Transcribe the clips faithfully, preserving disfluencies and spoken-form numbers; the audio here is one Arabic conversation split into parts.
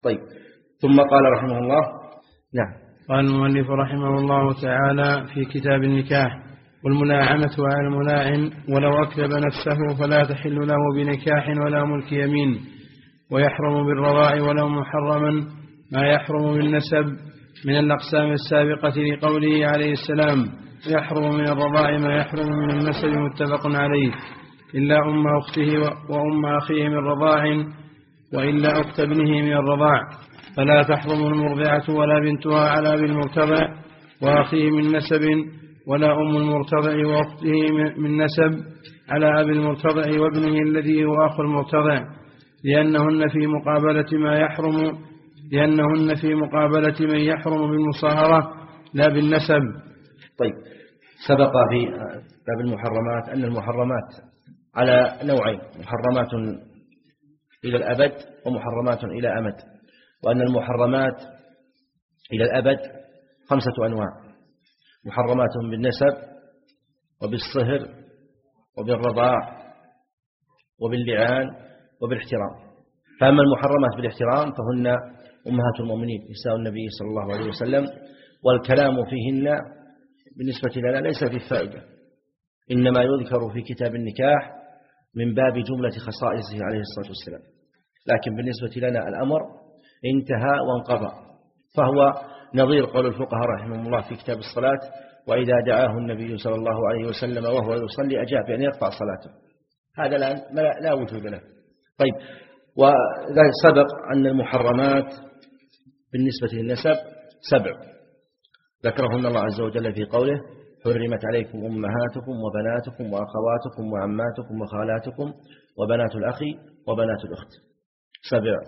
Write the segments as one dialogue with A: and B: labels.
A: طيب، ثم قال رحمه الله. نعم.
B: قال المؤلف رحمه الله تعالى في كتاب النكاح: والملاعنة على الملاعن ولو أكذب نفسه فلا تحل له بنكاح ولا ملك يمين، ويحرم بالرضاع ولو محرما ما يحرم بالنسب من الأقسام السابقة لقوله عليه السلام: يحرم من الرضاع ما يحرم من النسب متفق عليه، إلا أم أخته وأم أخيه من رضاع، وإلا أخت ابنه من الرضاع، فلا تحرم المرضعة ولا بنتها على أبي المرتضع وأخيه من نسب، ولا أم المرتضع وأخته من نسب على أبي المرتضع وابنه الذي هو أخو المرتضع، لأنهن في مقابلة ما يحرم لأنهن في مقابلة من يحرم بالمصاهرة لا بالنسب.
A: طيب، سبق في باب المحرمات أن المحرمات على نوعين: محرمات إلى الأبد ومحرمات إلى أمد، وأن المحرمات إلى الأبد خمسة أنواع: محرمات بالنسب وبالصهر وبالرضاع وباللعان وبالاحترام. فأما المحرمات بالاحترام فهن أمهات المؤمنين نساء النبي صلى الله عليه وسلم، والكلام فيهن بالنسبة لنا ليس في الفائدة، إنما يذكر في كتاب النكاح من باب جملة خصائصه عليه الصلاة والسلام، لكن بالنسبة لنا الأمر انتهى وانقضى، فهو نظير قول الفقهاء رحمهم الله في كتاب الصلاة: وإذا دعاه النبي صلى الله عليه وسلم وهو يصلي أجاب، يعني يقطع صلاته. هذا الآن لا وجود له. طيب، وذلك سبق أن المحرمات بالنسبة للنسب سبع ذكرهن الله عز وجل في قوله: حرمت عليكم أمهاتكم وبناتكم وأخواتكم وعماتكم وخالاتكم وبنات الأخ وبنات الأخت. سبع.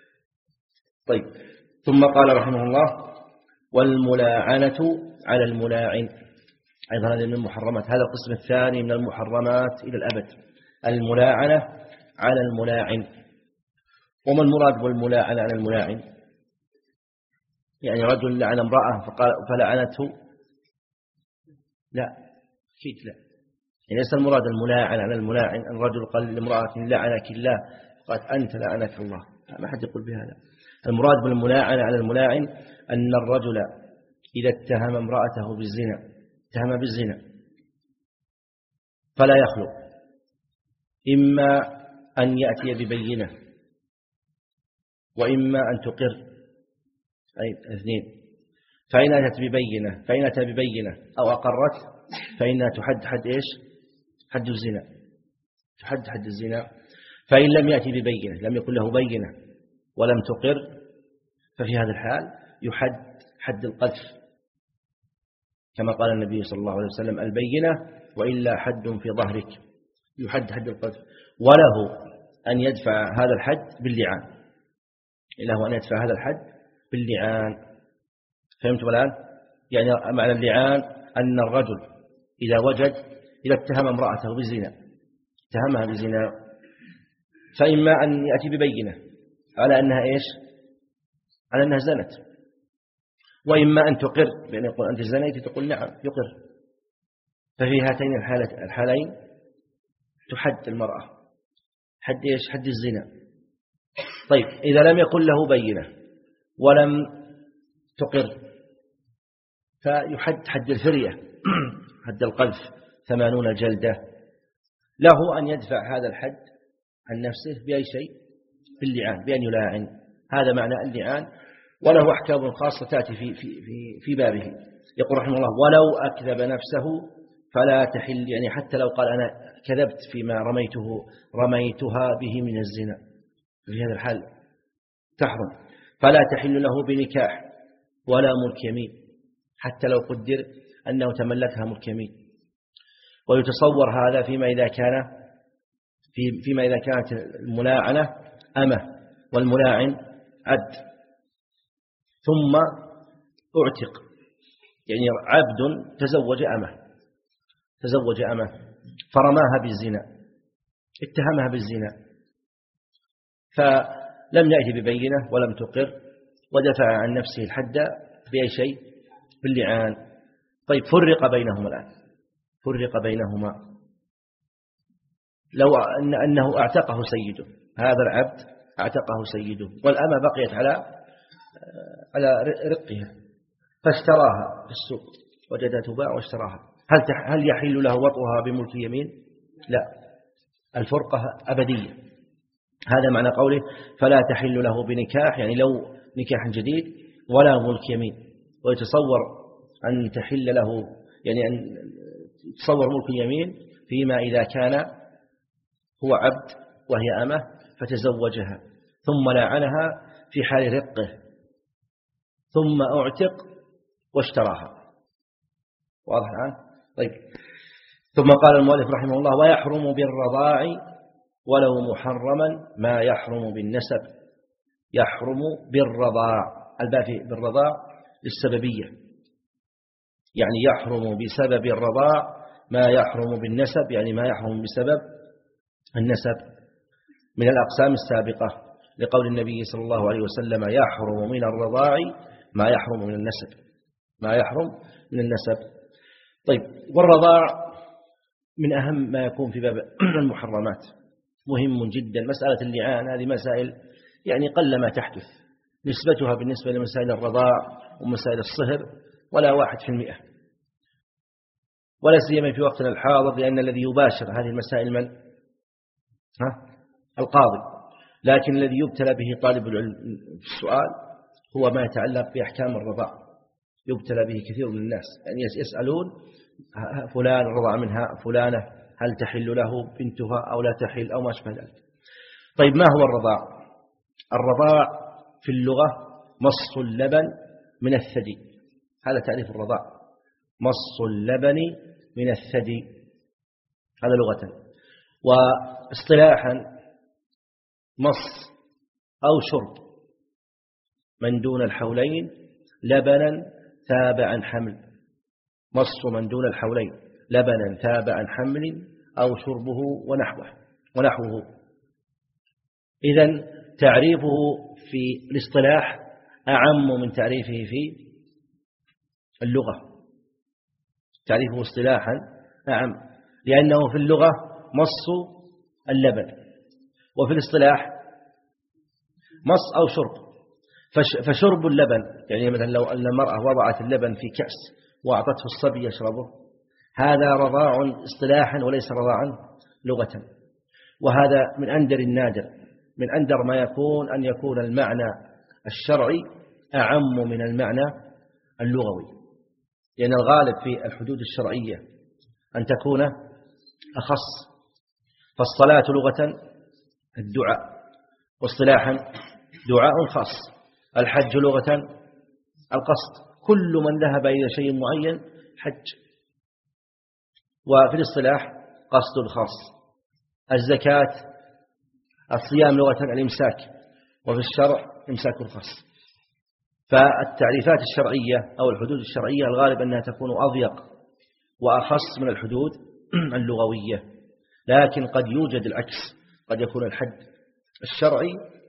A: طيب، ثم قال رحمه الله: والملاعنة على الملاعن، أيضا هذه من المحرمات. هذا القسم الثاني من المحرمات إلى الأبد، الملاعنة على الملاعن. وما المراد بالملاعنة على الملاعن؟ يعني رجل لعن امرأة فقال فلعنته؟ لا، أكيد لا. يعني ليس المراد الملاعن على الملاعن. الرجل قال لامرأة لعنك الله، قالت أنت لعنك الله، ما حد يقول بهذا. المراد بالملاعن على الملاعن أن الرجل إذا اتهم امرأته بالزنا، اتهم بالزنا، فلا يخلو، إما أن يأتي ببينة وإما أن تقر، أي اثنين. فإن أتت ببينة فإن أتى ببينة أو أقرت فإنها تحد حد إيش؟ حد الزنا، تحد حد الزنا. فإن لم يأتي ببينة، لم يكن له بينة ولم تقر، ففي هذا الحال يحد حد القذف، كما قال النبي صلى الله عليه وسلم: البينة وإلا حد في ظهرك، يحد حد القذف. وله أن يدفع هذا الحد باللعان، له أن يدفع هذا الحد باللعان. فهمتم الآن؟ يعني معنى اللعان أن الرجل إذا وجد إذا اتهم امرأته بالزنا، اتهمها بالزنا، فإما أن يأتي ببينة على أنها إيش؟ على أنها زنت، وإما أن تقر، بأن يقول أنت زنيت، تقول نعم يقر. ففي هاتين الحالة الحالين تحد المرأة حد إيش؟ حد الزنا. طيب، إذا لم يكن له بينة ولم تقر فيحد حد الفرية، حد القذف، ثمانون جلدة. له أن يدفع هذا الحد عن نفسه بأي شيء؟ باللعان، بأن يلاعن. هذا معنى اللعان، وله أحكام خاصة تأتي في, في, في, في بابه. يقول رحمه الله: ولو أكذب نفسه فلا تحل، يعني حتى لو قال أنا كذبت فيما رميته رميتها به من الزنا، في هذا الحال تحرم. فلا تحل له بنكاح ولا ملك يمين، حتى لو قدر أنه تملكها ملك يمين. ويتصور هذا فيما إذا كان في فيما إذا كانت الملاعنة أمة والملاعن عبد، ثم اعتق، يعني عبد تزوج أمة تزوج أمة فرماها بالزنا، اتهمها بالزنا، فلم يأتي ببينة ولم تقر، ودفع عن نفسه الحد بأي شيء؟ باللعان. طيب، فرق بينهما الآن، فرق بينهما. لو أن أنه اعتقه سيده، هذا العبد اعتقه سيده، والأمة بقيت على على رقها فاشتراها في السوق، وجدها تباع واشتراها، هل هل يحل له وطئها بملك يمين؟ لا، الفرقة أبدية. هذا معنى قوله فلا تحل له بنكاح، يعني لو نكاح جديد ولا ملك يمين. ويتصور أن تحل له، يعني أن تصور ملك يمين فيما إذا كان هو عبد وهي أمة فتزوجها ثم لاعنها في حال رقه ثم أعتق واشتراها. واضح الآن؟ طيب، ثم قال المؤلف رحمه الله ويحرم بالرضاع ولو محرما ما يحرم بالنسب. يحرم بالرضاع، الباء في بالرضاع للسببية، يعني يحرم بسبب الرضاع ما يحرم بالنسب، يعني ما يحرم بسبب النسب من الأقسام السابقة، لقول النبي صلى الله عليه وسلم يحرم من الرضاع ما يحرم من النسب، ما يحرم من النسب. طيب، والرضاع من أهم ما يكون في باب المحرمات، مهم جدا. مسألة اللعان هذه مسائل يعني قل ما تحدث نسبتها بالنسبة لمسائل الرضاع ومسائل الصهر ولا واحد في المئة، ولا سيما في وقتنا الحاضر، لأن الذي يباشر هذه المسائل من؟ ها؟ القاضي. لكن الذي يبتلى به طالب العلم في السؤال هو ما يتعلق بأحكام الرضاع، يبتلى به كثير من الناس، يعني يسألون فلان رضع منها فلانة هل تحل له بنتها أو لا تحل أو ما أشبه ذلك. طيب، ما هو الرضاع؟ الرضاع في اللغة مص اللبن من الثدي، هذا تعريف الرضاع، مص اللبن من الثدي، هذا لغة. واصطلاحا مص أو شرب من دون الحولين لبنا تابعا حمل، مص من دون الحولين لبنا تابعا حمل أو شربه ونحوه ونحوه. إذن تعريفه في الاصطلاح أعم من تعريفه في اللغة، تعريفه اصطلاحا أعم، لأنه في اللغة مص اللبن، وفي الاصطلاح مص أو شرب. فشرب اللبن، يعني مثلا لو أن المرأة وضعت اللبن في كأس وأعطته الصبي يشربه، هذا رضاع اصطلاحا وليس رضاعا لغة. وهذا من أندر النادر، من أندر ما يكون أن يكون المعنى الشرعي أعم من المعنى اللغوي، لأن الغالب في الحدود الشرعية أن تكون أخص. فالصلاة لغة الدعاء، واصطلاحا دعاء خاص. الحج لغة القصد، كل من ذهب إلى شيء معين حج. وفي الاصطلاح قصد الخاص. الزكاة الصيام لغة الإمساك، وفي الشرع إمساك الخاص. فالتعريفات الشرعية أو الحدود الشرعية الغالب أنها تكون أضيق وأخص من الحدود اللغوية، لكن قد يوجد العكس، قد يكون الحد الشرعي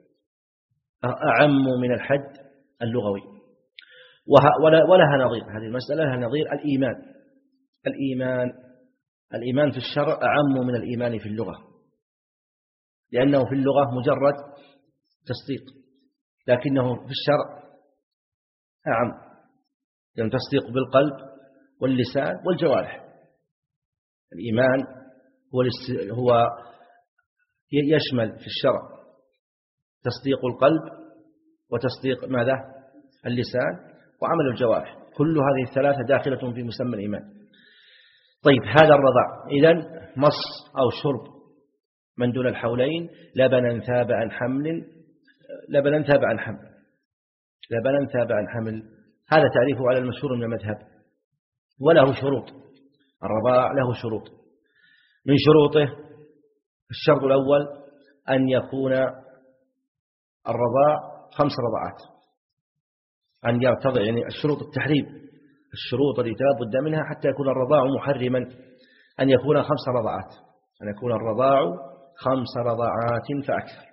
A: أعم من الحد اللغوي. ولها نظير، هذه المسألة لها نظير الإيمان. الإيمان الإيمان في الشرع أعم من الإيمان في اللغة، لأنه في اللغة مجرد تصديق، لكنه في الشرع أعم، يعني تصديق بالقلب واللسان والجوارح. الإيمان هو هو يشمل في الشرع تصديق القلب وتصديق ماذا؟ اللسان وعمل الجوارح، كل هذه الثلاثة داخلة في مسمى الإيمان. طيب، هذا الرضاع إذن مص أو شرب من دون الحولين لبنا تابعا حمل، لبنا تابعا حمل لبنا تابعا حمل هذا تعريفه على المشهور من المذهب. وله شروط، الرضاع له شروط. من شروطه الشرط الأول أن يكون الرضاع خمس رضعات، أن يرتضع، يعني الشروط التحريم، الشروط التي لا بد منها حتى يكون الرضاع محرما، أن يكون خمس رضعات، أن يكون الرضاع خمس رضعات فأكثر،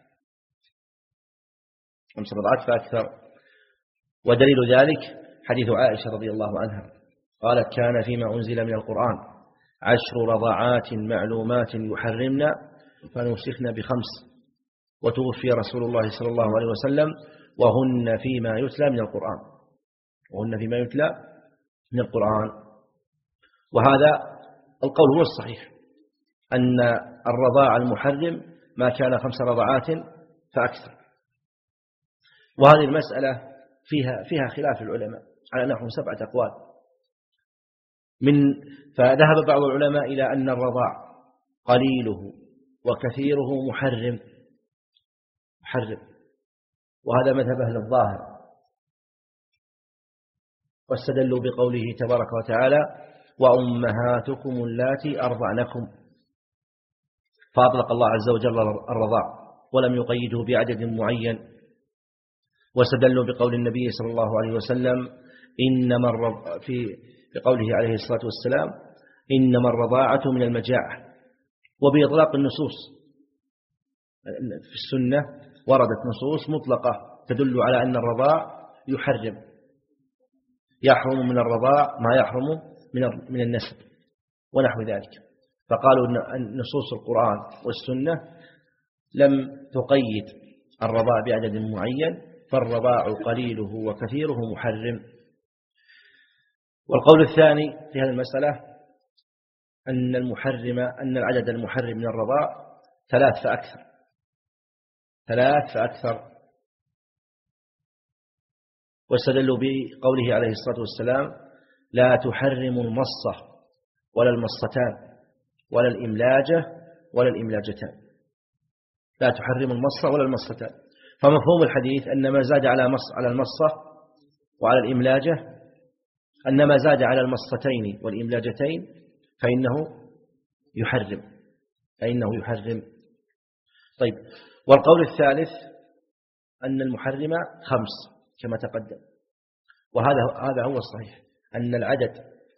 A: خمس رضعات فأكثر. ودليل ذلك حديث عائشة رضي الله عنها قالت كان فيما أنزل من القرآن عشر رضعات معلومات يحرمنا فنوسخنا بخمس وتوفي رسول الله صلى الله عليه وسلم وهن فيما يتلى من القرآن وهن فيما يتلى من القرآن. وهذا القول هو الصحيح، أن الرضاع المحرم ما كان خمس رضعات فأكثر. وهذه المسألة فيها فيها خلاف العلماء على نحو سبعة أقوال. من فذهب بعض العلماء إلى أن الرضاع قليله وكثيره محرم محرم وهذا مذهب أهل الظاهر، واستدلوا بقوله تبارك وتعالى وأمهاتكم اللاتي أرضعنكم، فأطلق الله عز وجل الرضاع ولم يقيده بعدد معين. واستدلوا بقول النبي صلى الله عليه وسلم إنما الرض... في بقوله عليه الصلاة والسلام إنما الرضاعة من المجاعة، وبإطلاق النصوص في السنة وردت نصوص مطلقة تدل على أن الرضاع يحرم، يحرم من الرضاع ما يحرم من من النسب ونحو ذلك. فقالوا أن نصوص القرآن والسنة لم تقيد الرضاع بعدد معين، فالرضاع قليله وكثيره محرم. والقول الثاني في هذه المسألة أن المحرم أن العدد المحرم من الرضاع ثلاث فأكثر ثلاث فأكثر واستدلوا بقوله عليه الصلاة والسلام لا تحرم المصة ولا المصتان ولا الإملاجة ولا الإملاجتان، لا تحرم المصة ولا المصتان. فمفهوم الحديث أن ما زاد على مص على المصة وعلى الإملاجة أن ما زاد على المصتين والإملاجتين فإنه يحرم فإنه يحرم. طيب، والقول الثالث أن المحرم خمس كما تقدم، وهذا هذا هو الصحيح، أن العدد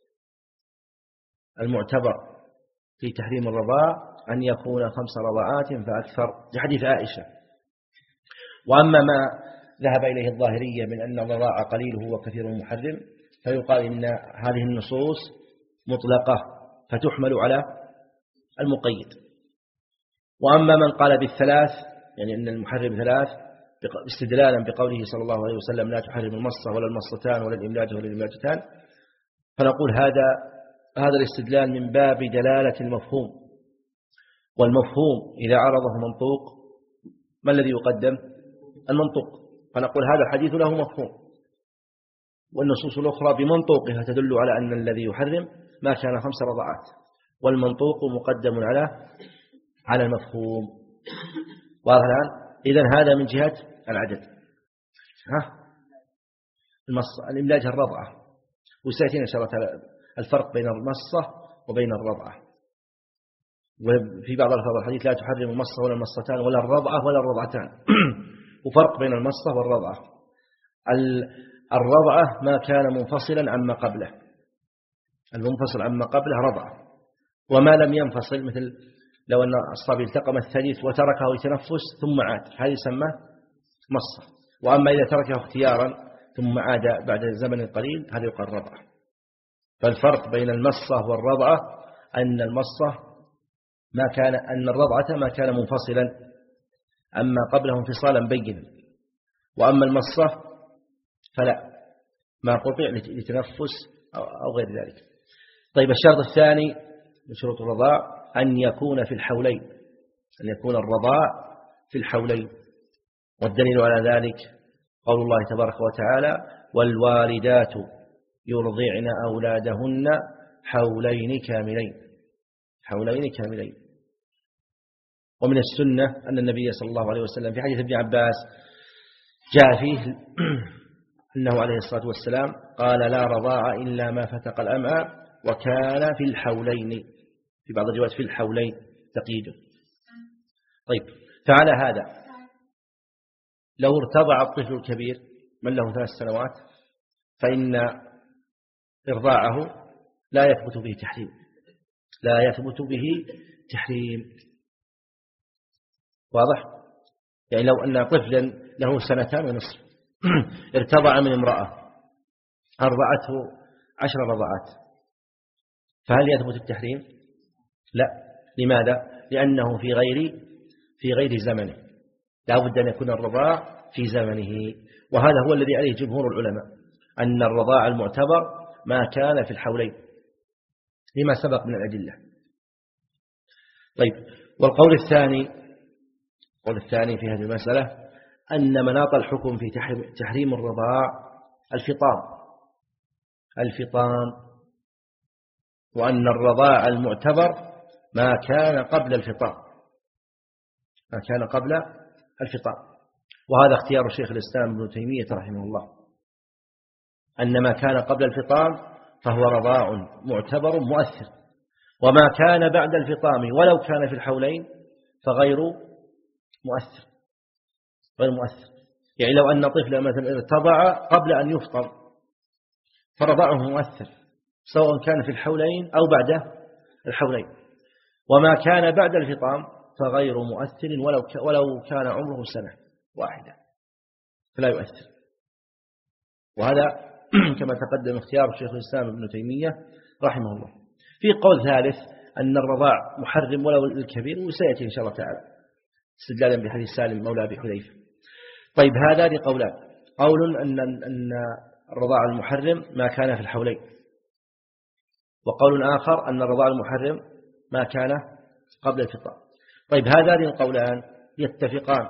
A: المعتبر في تحريم الرضاع أن يكون خمس رضعات فأكثر لحديث عائشة. وأما ما ذهب إليه الظاهرية من أن الرضاع قليله وكثيره محرم فيقال إن هذه النصوص مطلقة فتحمل على المقيد. وأما من قال بالثلاث يعني أن المحرم ثلاث استدلالا بقوله صلى الله عليه وسلم لا تحرم المصة ولا المصتان ولا الإملاج ولا الإملاجتان، فنقول هذا هذا الاستدلال من باب دلالة المفهوم، والمفهوم إذا عرضه منطوق ما الذي يقدم؟ المنطوق. فنقول هذا الحديث له مفهوم، والنصوص الأخرى بمنطوقها تدل على أن الذي يحرم ما كان خمس رضعات، والمنطوق مقدم على على المفهوم. واضح الآن؟ إذن هذا من جهة العدد. ها المصة الإملاج الرضعة، وسيأتينا إن شاء الله الفرق بين المصة وبين الرضعة. وفي بعض الألفاظ الحديث لا تحرم المصة ولا المصتان ولا الرضعة ولا الرضعتان وفرق بين المصة والرضعة. الرضعة ما كان منفصلا عما قبله، المنفصل عما قبله رضعة، وما لم ينفصل مثل لو أن الصبي التقم الثليث وتركه يتنفس ثم عاد هذا يسمى مصة. وأما إذا تركه اختيارا ثم عاد بعد زمن قليل هذا يقال رضعة. فالفرق بين المصة والرضعة أن المصة ما كان أن الرضعة ما كان منفصلا أما قبله انفصالا بينا، وأما المصة فلا ما قطع لتنفس أو غير ذلك. طيب، الشرط الثاني من شروط الرضاع أن يكون في الحولين، أن يكون الرضاع في الحولين. والدليل على ذلك قول الله تبارك وتعالى والوالدات يرضعن أولادهن حولين كاملين حولين كاملين. ومن السنة أن النبي صلى الله عليه وسلم في حديث ابن عباس جاء فيه أنه عليه الصلاة والسلام قال لا رضاع إلا ما فتق الأمعاء وكان في الحولين، في بعض الروايات في الحولين تقييده. طيب، فعلى هذا لو ارتضع الطفل الكبير من له ثلاث سنوات فإن إرضاعه لا يثبت به تحريم لا يثبت به تحريم واضح؟ يعني لو أن طفلا له سنتان ونصف ارتضع من امرأة أرضعته عشر رضعات فهل يثبت التحريم؟ لا. لماذا؟ لأنه في غير في غير زمنه لا بد أن يكون الرضاع في زمنه. وهذا هو الذي عليه جمهور العلماء، أن الرضاع المعتبر ما كان في الحولين لما سبق من الأدلة. طيب، والقول الثاني القول الثاني في هذه المسألة أن مناط الحكم في تحريم الرضاع الفطام الفطام وأن الرضاع المعتبر ما كان قبل الفطام ما كان قبل الفطام وهذا اختيار الشيخ الإسلام ابن تيمية رحمه الله، أن ما كان قبل الفطام فهو رضاع معتبر مؤثر، وما كان بعد الفطام ولو كان في الحولين فغير مؤثر غير مؤثر يعني لو أن طفلا مثلا ارتضع قبل أن يفطر فرضاعه مؤثر سواء كان في الحولين أو بعد الحولين، وما كان بعد الفطام فغير مؤثر ولو ولو كان عمره سنة واحدة فلا يؤثر. وهذا كما تقدم اختيار الشيخ الإسلام ابن تيمية رحمه الله. في قول ثالث أن الرضاع محرم ولو الكبير، وسيأتي إن شاء الله تعالى استدلالا بحديث سالم مولى أبي حذيفة. طيب، هذان قولان، قول أن أن الرضاع المحرم ما كان في الحولين، وقول آخر أن الرضاع المحرم ما كان قبل الفطام. طيب، هذان القولان يتفقان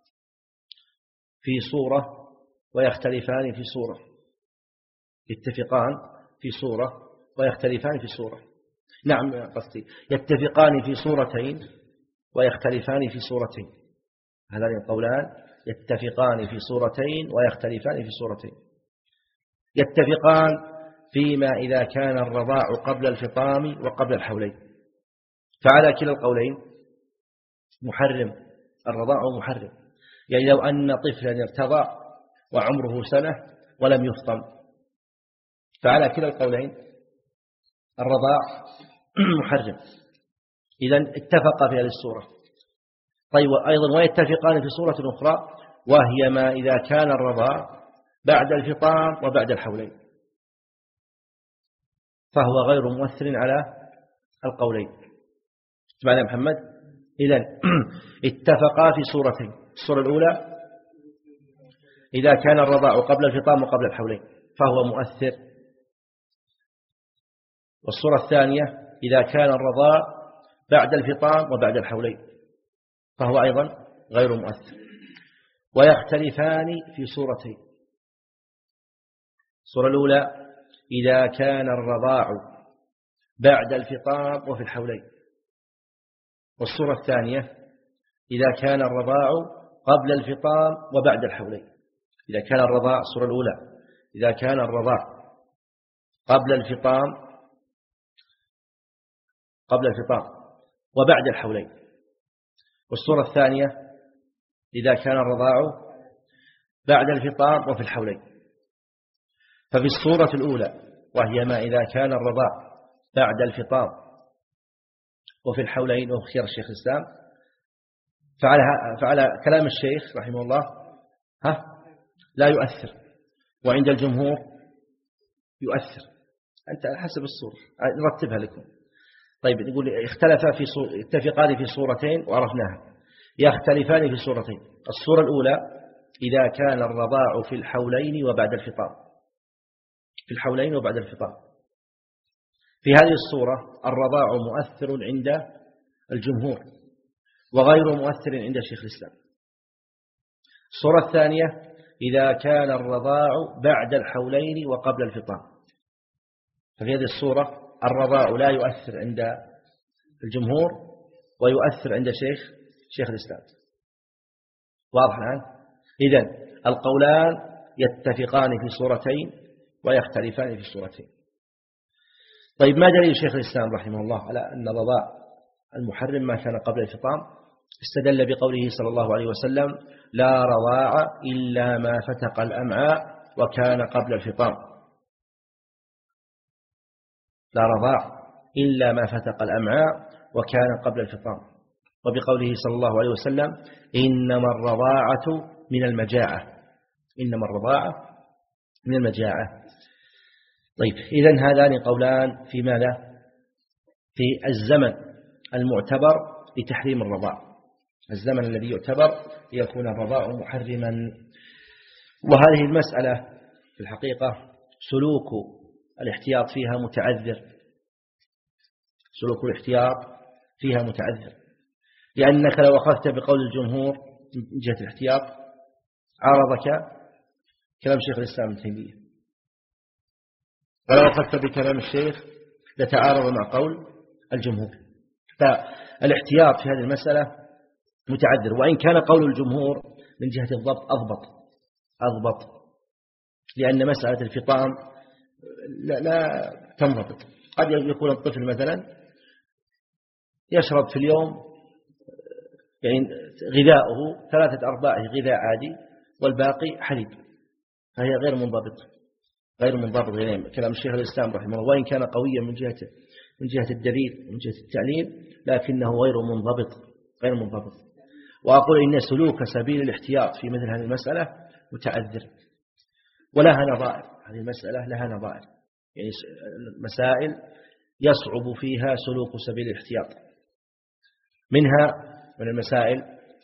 A: في صورة ويختلفان في صورة يتفقان في صورة ويختلفان في صورة نعم قصدي يتفقان في صورتين ويختلفان في صورتين. هذان القولان يتفقان في صورتين ويختلفان في صورتين. يتفقان فيما إذا كان الرضاع قبل الفطام وقبل الحولين، فعلى كلا القولين محرم الرضاع محرم، يعني لو أن طفلا ارتضع وعمره سنة ولم يفطم فعلى كلا القولين الرضاع محرم. إذن اتفق في هذه الصورة. طيب، أيضا ويتفقان في صورة أخرى وهي ما إذا كان الرضاع بعد الفطام وبعد الحولين فهو غير مؤثر على القولين. معنى محمد إذن اتفقا في صورتين. الصورة الأولى إذا كان الرضاع قبل الفطام وقبل الحولين فهو مؤثر، والصورة الثانية إذا كان الرضاع بعد الفطام وبعد الحولين فهو أيضا غير مؤثر. ويختلفان في صورتين. الصورة الأولى إذا كان الرضاع بعد الفطام وفي الحولين، والصورة الثانية إذا كان الرضاع قبل الفطام وبعد الحولين. إذا كان الرضاع الصورة الأولى إذا كان الرضاع قبل الفطام قبل الفطام وبعد الحولين، والصورة الثانية إذا كان الرضاع بعد الفطام وفي الحولين. ففي الصورة الأولى وهي ما إذا كان الرضاع بعد الفطام وفي الحولين واختيار الشيخ الإسلام فعلى, فعلى كلام الشيخ رحمه الله ها لا يؤثر، وعند الجمهور يؤثر. أنت على حسب الصورة نرتبها لكم. طيب، يقول اختلف في صور... اتفقان في صورتين وعرفناها، يختلفان في صورتين. الصورة الأولى إذا كان الرضاع في الحولين وبعد الفطام في الحولين وبعد الفطام في هذه الصورة الرضاع مؤثر عند الجمهور وغير مؤثر عند شيخ الإسلام. الصورة الثانية إذا كان الرضاع بعد الحولين وقبل الفطام، ففي هذه الصورة الرضاع لا يؤثر عند الجمهور ويؤثر عند شيخ شيخ الإسلام. واضح الآن؟ إذن القولان يتفقان في صورتين ويختلفان في صورتين. طيب، ما دليل شيخ الإسلام رحمه الله على أن الرضاع المحرم ما كان قبل الفطام؟ استدل بقوله صلى الله عليه وسلم لا رضاع إلا ما فتق الأمعاء وكان قبل الفطام. لا رضاع إلا ما فتق الأمعاء وكان قبل الفطام. وبقوله صلى الله عليه وسلم إنما الرضاعة من المجاعة إنما الرضاعة من المجاعة. طيب، إذن هذان قولان في ماذا؟ في الزمن المعتبر لتحريم الرضاع. الزمن الذي يعتبر يكون الرضاع محرما. وهذه المسألة في الحقيقة سلوك الاحتياط فيها متعذر، سلوك الاحتياط فيها متعذر، لأنك لو أخذت بقول الجمهور من جهة الاحتياط عارضك كلام شيخ الإسلام ابن تيمية، ولو أخذت بكلام الشيخ لتعارض مع قول الجمهور. فالاحتياط في هذه المسألة متعذر، وإن كان قول الجمهور من جهة الضبط أضبط أضبط لأن مسألة الفطام لا, لا تنضبط. قد يكون الطفل مثلا يشرب في اليوم يعني غذاؤه ثلاثة أرباعه غذاء عادي والباقي حليب، فهي غير منضبط غير منضبط غير كلام الشيخ الإسلام رحمه الله، وإن كان قويا من جهة من جهة الدليل ومن جهة التعليل لكنه غير منضبط غير منضبط. وأقول إن سلوك سبيل الاحتياط في مثل هذه المسألة متعذر ولها نظائر. هذه المسألة لها نظائر، يعني مسائل يصعب فيها سلوك سبيل الاحتياط. منها من المسائل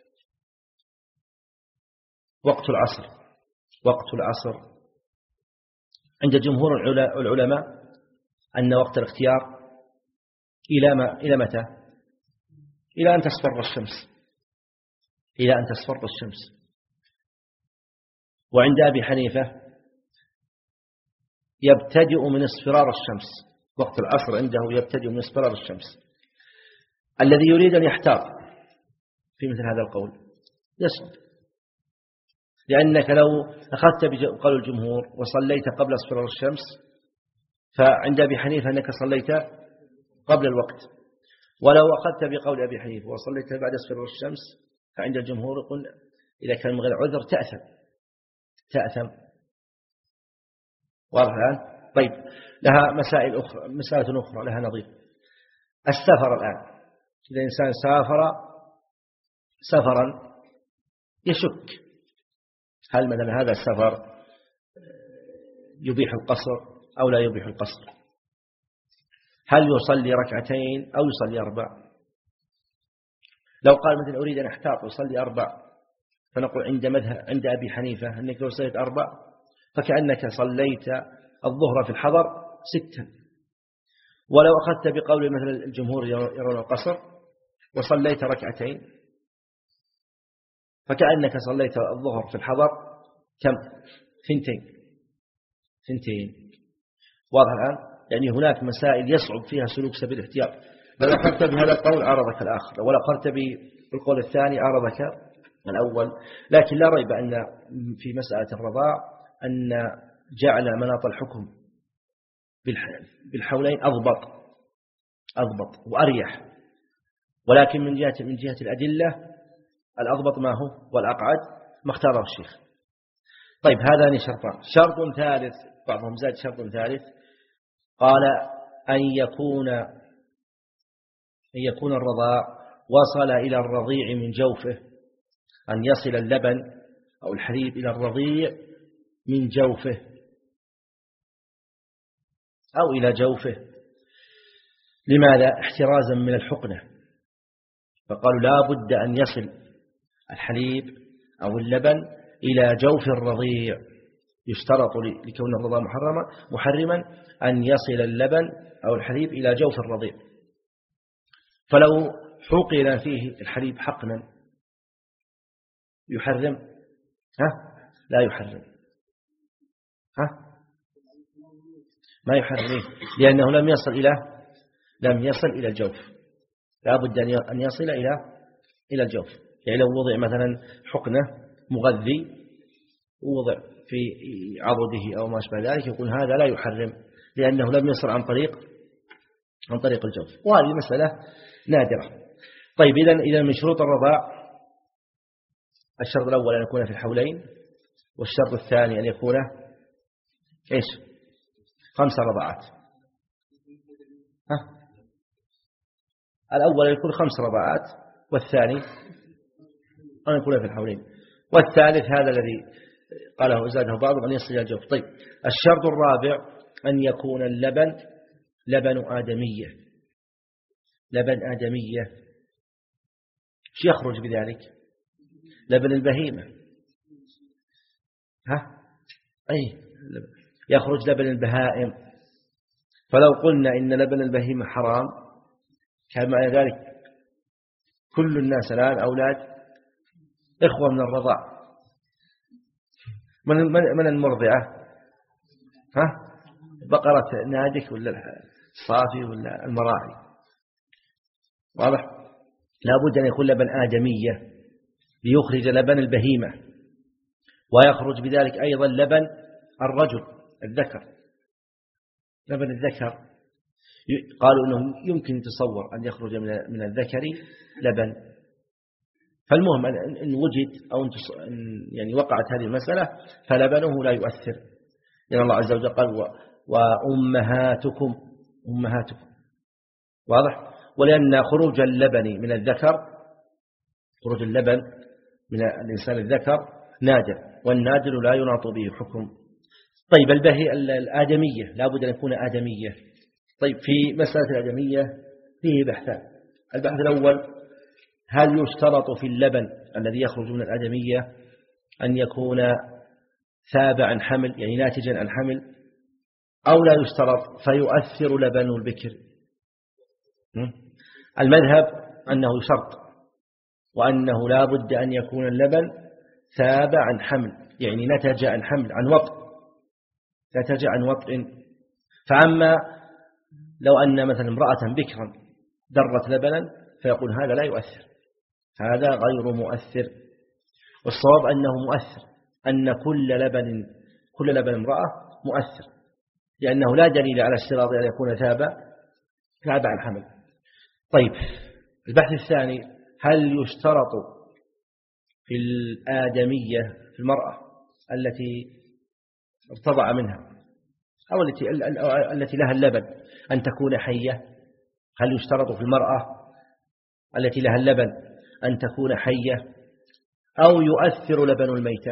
A: وقت العصر. وقت العصر عند جمهور العلماء أن وقت الاختيار إلى ما إلى متى؟ إلى أن تصفر الشمس، إلى أن تصفر الشمس. وعند أبي حنيفة يبتدئ من اصفرار الشمس، وقت العصر عنده يبتدئ من اصفرار الشمس. الذي يريد أن يحتاط في مثل هذا القول يصل، لأنك لو أخذت بقول الجمهور وصليت قبل اصفرار الشمس فعند أبي حنيفة أنك صليت قبل الوقت، ولو أخذت بقول أبي حنيفة وصليت بعد اصفرار الشمس فعند الجمهور يقول إذا كان من غير عذر تأثم تأثم واضح الآن؟ طيب، لها مسائل أخرى، مسألة أخرى لها نظير. السفر الآن، إذا إنسان سافر سفرا يشك هل مثلا هذا السفر يبيح القصر أو لا يبيح القصر، هل يصلي ركعتين أو يصلي أربع. لو قال مثلا أريد أن أحتاط وصلي أربع فنقول عند مذهب عند أبي حنيفة أنك لو صليت أربع فكأنك صليت الظهر في الحضر ستا. ولو أخذت بقول مثل الجمهور يرون القصر وصليت ركعتين فكأنك صليت الظهر في الحضر كم؟ ثنتين ثنتين واضح الآن؟ يعني هناك مسائل يصعب فيها سلوك سبيل الاحتياط. لو أخذت بهذا القول عارضك الآخر، ولو أخذت بالقول الثاني عارضك الأول. لكن لا ريب أن في مسألة الرضاع أن جعل مناط الحكم بالحولين أضبط أضبط وأريح، ولكن من جهة من جهة الأدلة الأضبط ما هو والأقعد ما اختاره الشيخ. طيب، هذان شرطان. شرط ثالث بعضهم زاد شرط ثالث، قال أن يكون أن يكون الرضاع وصل إلى الرضيع من جوفه، أن يصل اللبن أو الحليب إلى الرضيع من جوفه أو إلى جوفه. لماذا؟ احترازا من الحقنة، فقالوا لا بد أن يصل الحليب أو اللبن إلى جوف الرضيع. يشترط لكون الرضاع محرما محرما أن يصل اللبن أو الحليب إلى جوف الرضيع. فلو حقن فيه الحليب حقنا يحرم؟ ها؟ لا يحرم. ها؟ ما يحرم، لأنه لم يصل إلى لم يصل إلى الجوف. لا بد أن يصل إلى إلى الجوف. يعني لو وضع مثلا حقنة مغذي ووضع في عضده أو ما أشبه ذلك يقول هذا لا يحرم، لأنه لم يصل عن طريق عن طريق الجوف. وهذه مسألة نادرة. طيب، إذا إذا من شروط الرضاع الشرط الأول أن يكون في الحولين، والشرط الثاني أن يكون إيش؟ خمس رضاعات. ها؟ الأول يكون خمس رضاعات، والثاني أن يكون في الحولين، والثالث هذا الذي قاله زاده بعضهم أن يصل إلى الجوف. طيب، الشرط الرابع أن يكون اللبن لبن آدمية. لبن آدمية ايش يخرج بذلك؟ لبن البهيمة. ها أي يخرج لبن البهائم. فلو قلنا إن لبن البهيمة حرام كان معنى ذلك كل الناس الآن أولاد إخوة من الرضاع. من من المرضعة؟ ها بقرة نادك ولا الصافي ولا المراعي؟ واضح؟ لابد أن يكون لبن آدمية ليخرج لبن البهيمة، ويخرج بذلك أيضا لبن الرجل الذكر. لبن الذكر قالوا أنه يمكن تصور أن يخرج من الذكر لبن. فالمهم أن وجد أو أن يعني وقعت هذه المسألة فلبنه لا يؤثر، لأن الله عز وجل قال وأمهاتكم أمهاتكم. واضح؟ ولأن خروج اللبن من الذكر، خروج اللبن من الإنسان الذكر نادر، والنادر لا يناط به حكم. طيب البهي الآدمية لابد أن يكون آدمية. طيب في مسألة الآدمية فيه بحثان. البحث الأول: هل يشترط في اللبن الذي يخرج من الآدمية أن يكون ثابع عن حمل، يعني ناتجا عن حمل، أو لا يشترط فيؤثر لبن البكر؟ المذهب أنه شرط، وأنه لا بد أن يكون اللبن ثابع عن حمل، يعني نتج عن حمل، عن وطء، نتج عن وطء. فأما لو أن مثلا امرأة بكرا درت لبنا فيقول هذا لا يؤثر، هذا غير مؤثر. والصواب أنه مؤثر، أن كل لبن كل لبن امرأة مؤثر، لأنه لا دليل على اشتراط أن يكون ثابع ثابع عن حمل. طيب البحث الثاني: هل يشترط في الآدمية في المرأة التي ارتضع منها أو التي التي لها اللبن أن تكون حية؟ هل يشترط في المرأة التي لها اللبن أن تكون حية، أو يؤثر لبن الميتة؟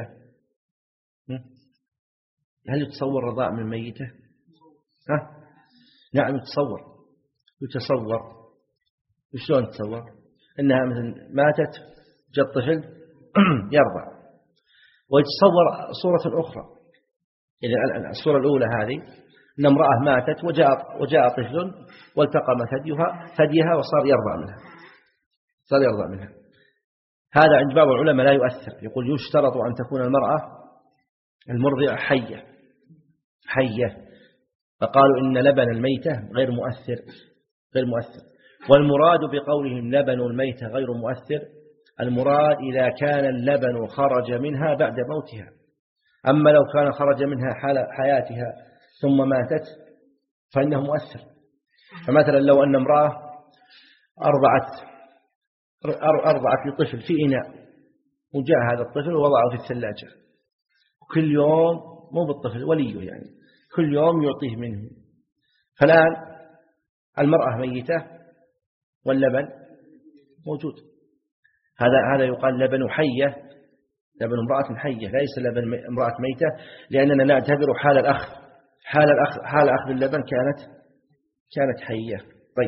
A: هل يتصور رضاع من الميتة؟ ها؟ نعم يتصور، يتصور. وشلون تصور؟ إنها مثلا ماتت جاء الطفل يرضع. ويتصور صورة أخرى، يعني الصورة الأولى هذه أن امرأة ماتت وجاء وجاء طفل والتقم ثديها ثديها وصار يرضع منها، صار يرضع منها. هذا عند بعض العلماء لا يؤثر، يقول يشترط أن تكون المرأة المرضعة حية حية فقالوا إن لبن الميتة غير مؤثر غير مؤثر. والمراد بقولهم لبن الميتة غير مؤثر، المراد إذا كان اللبن خرج منها بعد موتها. أما لو كان خرج منها حال حياتها ثم ماتت فإنه مؤثر. فمثلا لو أن امرأة أرضعت أرضعت لطفل في إناء، وجاء هذا الطفل ووضعه في الثلاجة، وكل يوم مو بالطفل وليه يعني كل يوم يعطيه منه، فالآن المرأة ميتة واللبن موجود. هذا هذا يقال لبن حية، لبن امرأة حية، ليس لبن امرأة ميتة، لأننا نعتبر حال الأخذ حال الأخذ حال أخذ اللبن كانت كانت حية. طيب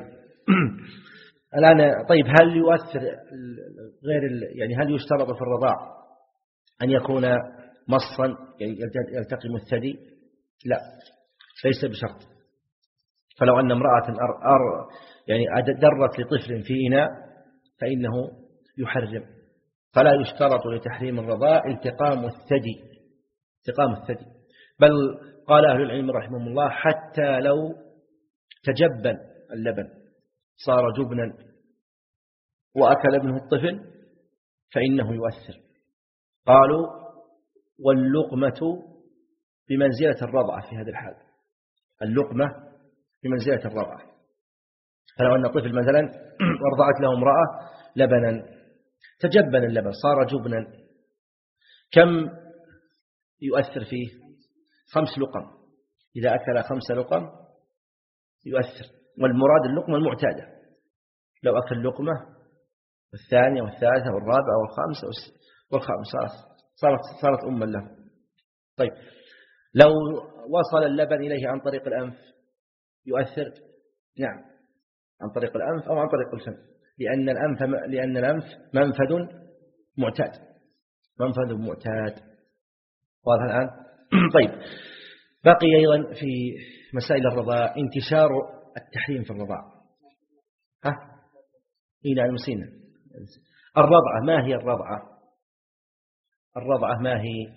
A: الآن طيب هل يؤثر غير يعني هل يشترط في الرضاع أن يكون مصا يعني يلتقم الثدي؟ لا، ليس بشرط. فلو أن امرأة أر أر يعني درت لطفل في إناء فإنه يحرم. فلا يشترط لتحريم الرضاع التقام الثدي التقام الثدي بل قال أهل العلم رحمهم الله حتى لو تجبن اللبن صار جبنا وأكل ابنه الطفل فإنه يؤثر. قالوا واللقمة بمنزلة الرضعة في هذا الحال، اللقمة بمنزلة الرضعة. فلو أن طفل مثلا ورضعت له امرأة لبنا تجبن اللبن صار جبنا، كم يؤثر فيه؟ خمس لقم. إذا أكل خمس لقم يؤثر، والمراد اللقمة المعتادة. لو أكل لقمة والثانية والثالثة والرابعة والخامسة والخامسة صارت صارت أما له. طيب لو وصل اللبن إليه عن طريق الأنف يؤثر؟ نعم، عن طريق الأنف أو عن طريق الفم، لأن الأنف لأن الأنف منفذ معتاد منفذ معتاد. واضح الآن؟ طيب، بقي أيضا في مسائل الرضاع انتشار التحريم في الرضاع. ها؟ إلى المسينة. الرضعة، ما هي الرضعة؟ الرضعة ما هي؟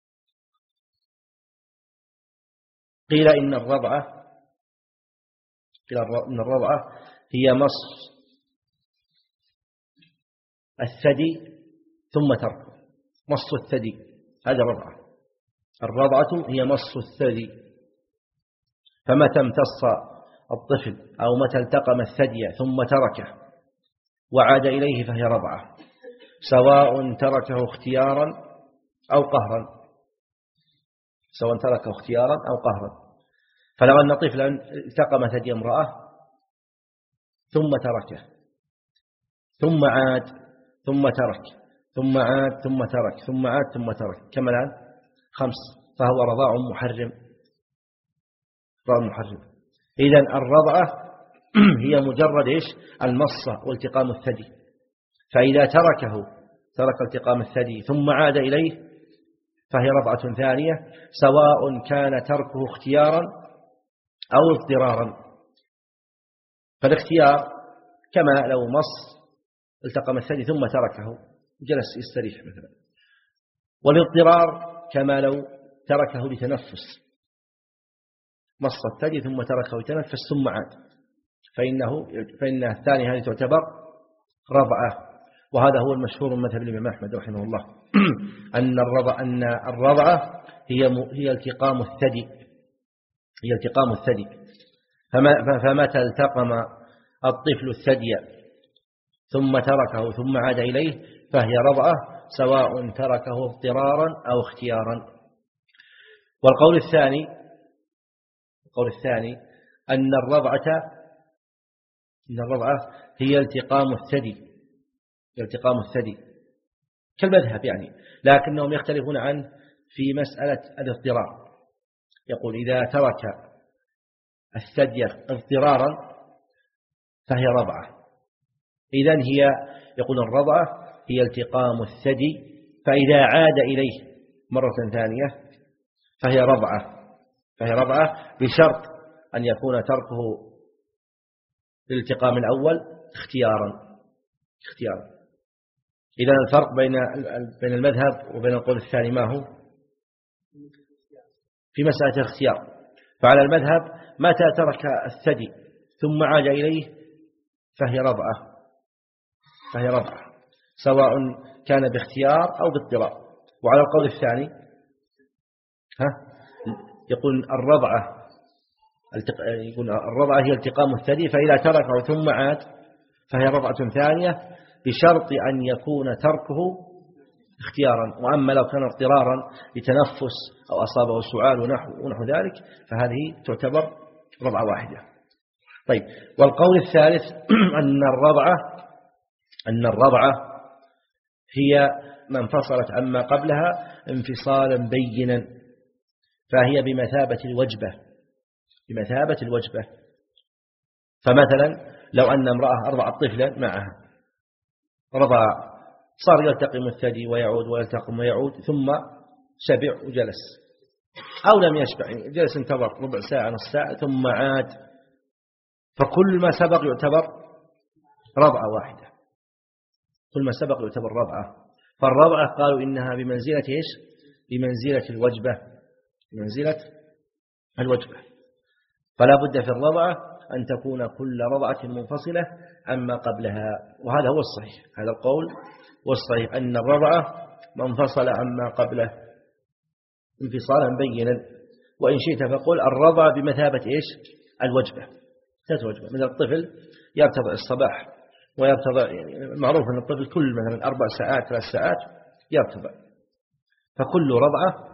A: قيل إن الرضعة قيل إن الرضعة هي مص الثدي ثم تركه. مص الثدي هذا الرضعة. الرضعة هي مص الثدي، فمتى امتص الطفل أو متى التقم الثدي ثم تركه وعاد إليه فهي رضعة، سواء تركه اختيارا أو قهرا، سواء تركه اختيارا أو قهرا. فلو أن طفلا التقم ثدي امرأة ثم تركه ثم عاد ثم ترك ثم عاد ثم ترك ثم عاد ثم ترك، كم الآن؟ خمس، فهو رضاع محرم. رضاع محرم. إذن الرضعة هي مجرد إيش؟ المصة والتقام الثدي. فإذا تركه ترك التقام الثدي ثم عاد إليه فهي رضعة ثانية، سواء كان تركه اختيارا أو اضطرارا. فالاختيار كما لو مص التقم الثدي ثم تركه جلس يستريح مثلا، والاضطرار كما لو تركه لتنفس، مص الثدي ثم تركه لتنفس ثم عاد، فإنه فإن الثانية هذه تعتبر رضعة. وهذا هو المشهور من مذهب الإمام أحمد رحمه الله أن الرضع أن الرضعة هي هي التقام الثدي، هي التقام الثدي. فمتى التقم الطفل الثدي ثم تركه ثم عاد إليه فهي رضعة، سواء تركه اضطرارا أو اختيارا. والقول الثاني القول الثاني أن الرضعة أن الرضعة هي التقام الثدي، التقام الثدي كالمذهب يعني، لكنهم يختلفون عنه في مسألة الاضطرار. يقول إذا ترك الثدي اضطرارا فهي رضعة. إذن هي يقول الرضعة هي التقام الثدي، فإذا عاد إليه مرة ثانية فهي رضعة فهي رضعة بشرط أن يكون تركه للالتقام الأول اختيارا اختيارا. إذن الفرق بين بين المذهب وبين القول الثاني ما هو؟ في مسألة الاختيار. فعلى المذهب متى ترك الثدي ثم عاد إليه فهي رضعة فهي رضعة سواء كان باختيار أو باضطرار. وعلى القول الثاني ها يقول الرضعة يقول الرضعة هي التقام الثدي، فإذا تركه ثم عاد فهي رضعة ثانية بشرط أن يكون تركه اختيارا. وأما لو كان اضطرارا لتنفس أو أصابه سعال ونحو, ونحو ذلك فهذه تعتبر رضعة واحدة. طيب، والقول الثالث أن الرضعة أن الرضعة هي ما انفصلت عما قبلها انفصالا بينا، فهي بمثابة الوجبة بمثابة الوجبة. فمثلا لو أن امرأة أرضعت طفلا معها، رضع، صار يلتقم الثدي ويعود ويلتقم ويعود، ثم شبع وجلس، أو لم يشبع جلس انتظر ربع ساعة نص ساعة ثم عاد، فكل ما سبق يعتبر رضعة واحدة، كل ما سبق يعتبر رضعة. فالرضعة قالوا إنها بمنزلة إيش؟ بمنزلة الوجبة بمنزلة الوجبة. فلا بد في الرضعة أن تكون كل رضعة منفصلة عما قبلها، وهذا هو الصحيح. هذا القول والصحيح أن الرضعة منفصل عما قبله انفصالا بينا. وإن شئت فقل الرضعة بمثابة إيش؟ الوجبة، تتوجبة. من الطفل يرتضع الصباح ويرتضع، يعني معروف أن الطفل كل مثلا أربع ساعات ثلاث ساعات يرتضع، فكل رضعة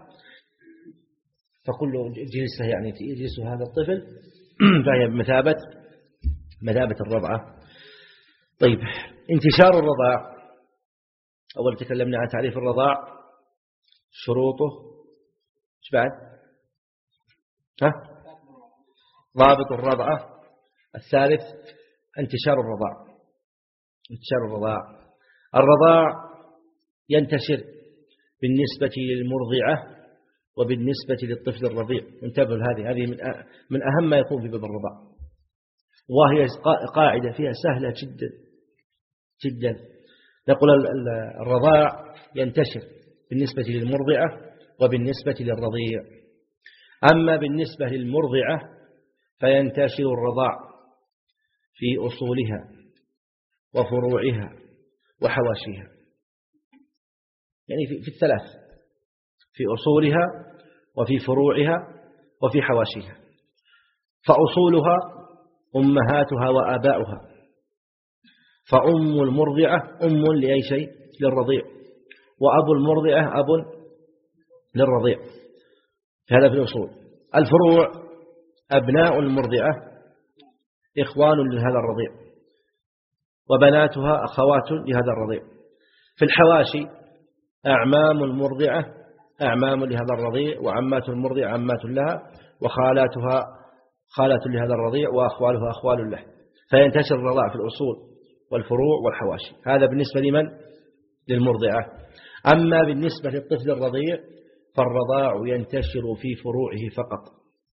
A: فكل جلسة يعني يجلس هذا الطفل فهي بمثابة مثابة الرضعة. طيب، انتشار الرضاع. أول تكلمنا عن تعريف الرضاع، شروطه، ايش بعد؟ ها؟ ضابط الرضعة. الثالث انتشار الرضاع. انتشار الرضاع الرضاع ينتشر بالنسبة للمرضعة وبالنسبة للطفل الرضيع. انتبهوا هذه هذه من من أهم ما يكون في باب الرضاع، وهي قاعدة فيها سهلة جدا جدا. نقول الرضاع ينتشر بالنسبة للمرضعة وبالنسبة للرضيع. أما بالنسبة للمرضعة فينتشر الرضاع في أصولها وفروعها وحواشيها، يعني في الثلاث، في أصولها وفي فروعها وفي حواشيها. فأصولها أمهاتها وآباؤها، فأم المرضعة أم لأي شيء؟ للرضيع، وأبو المرضعة أب للرضيع. هذا في الأصول. الفروع أبناء المرضعة إخوان لهذا الرضيع، وبناتها أخوات لهذا الرضيع. في الحواشي أعمام المرضعة أعمام لهذا الرضيع، وعمات المرضعة عمات لها، وخالاتها خالات لهذا الرضيع، وأخوالها أخوال له. فينتشر الرضاع في الأصول والفروع والحواشي. هذا بالنسبة لمن؟ للمرضعة. أما بالنسبة للطفل الرضيع فالرضاع ينتشر في فروعه فقط،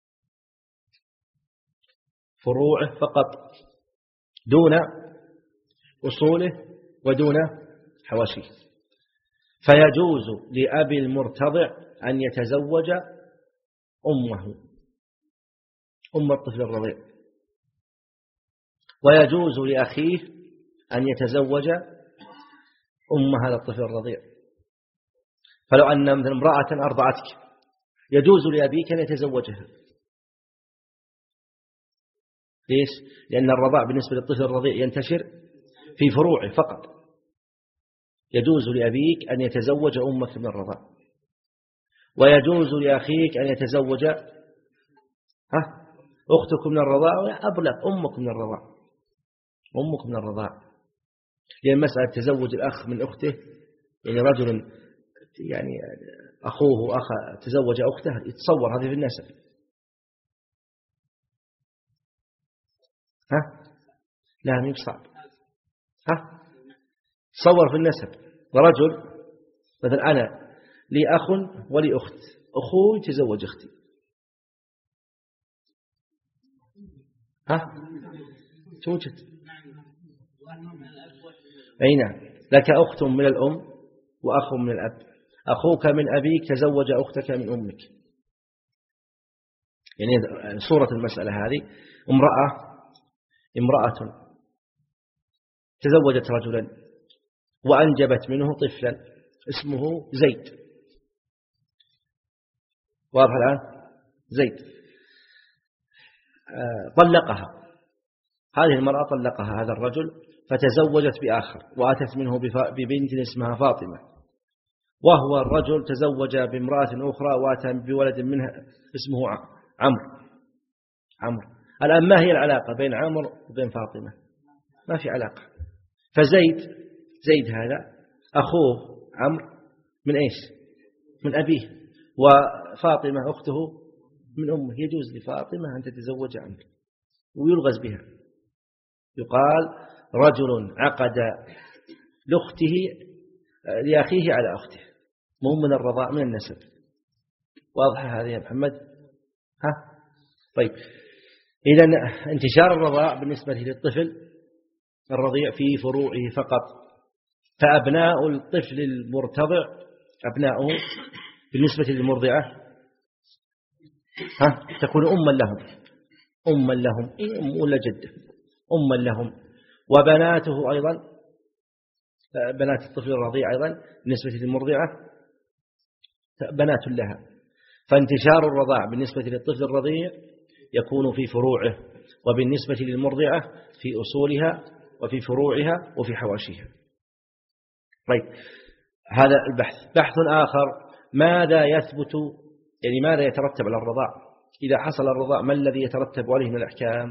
A: فروعه فقط، دون أصوله ودون حواشيه. فيجوز لأبي المرتضع أن يتزوج أمه، أم الطفل الرضيع، ويجوز لأخيه أن يتزوج أم هذا الطفل الرضيع. فلو أن امرأة أرضعتك يجوز لأبيك أن يتزوجها. ليش؟ لأن الرضاع بالنسبة للطفل الرضيع ينتشر في فروعه فقط. يجوز لأبيك أن يتزوج أمك من الرضاع، ويجوز لأخيك أن يتزوج ها أختك من الرضاع، وأبلغ أمك من الرضاع، أمك من الرضاع. لأن مسألة تزوج الأخ من أخته، يعني رجل يعني أخوه أخ تزوج أخته، يتصور هذه في النسب. ها لا مو صعب. ها تصور في النسب، ورجل مثلا أنا لي أخ ولي أخت، أخوي تزوج أختي، ها توجد. أي نعم، لك أخت من الأم وأخ من الأب. أخوك من أبيك تزوج أختك من أمك. يعني صورة المسألة هذه امرأة امرأة تزوجت رجلا وأنجبت منه طفلا اسمه زيد، واضح الآن؟ زيد طلقها، هذه المرأة طلقها هذا الرجل، فتزوجت بآخر وأتت منه ببنت اسمها فاطمة، وهو الرجل تزوج بامرأة أخرى وأتى بولد منها اسمه عمرو. عمرو الآن ما هي العلاقة بين عمرو وبين فاطمة؟ ما في علاقة. فزيد زيد هذا أخوه عمرو من إيش؟ من أبيه، وفاطمة أخته من أمه. يجوز لفاطمة أن تتزوج عمرو ويلغز بها. يقال رجل عقد لأخته لأخيه على أخته، مو من الرضاع، من النسب. واضح هذه يا محمد؟ ها طيب. إذا انتشار الرضاع بالنسبة للطفل الرضيع في فروعه فقط. فأبناء الطفل المرتضع أبناؤه بالنسبة للمرضعة ها تكون أما لهم، أما لهم إيه أم ولا جدة، أما لهم. وبناته أيضا، بنات الطفل الرضيع أيضا بالنسبة للمرضعة بنات لها. فانتشار الرضاع بالنسبة للطفل الرضيع يكون في فروعه، وبالنسبة للمرضعة في أصولها وفي فروعها وفي حواشيها. طيب هذا البحث. بحث آخر، ماذا يثبت، يعني ماذا يترتب على الرضاع؟ إذا حصل الرضاع ما الذي يترتب عليه من الأحكام؟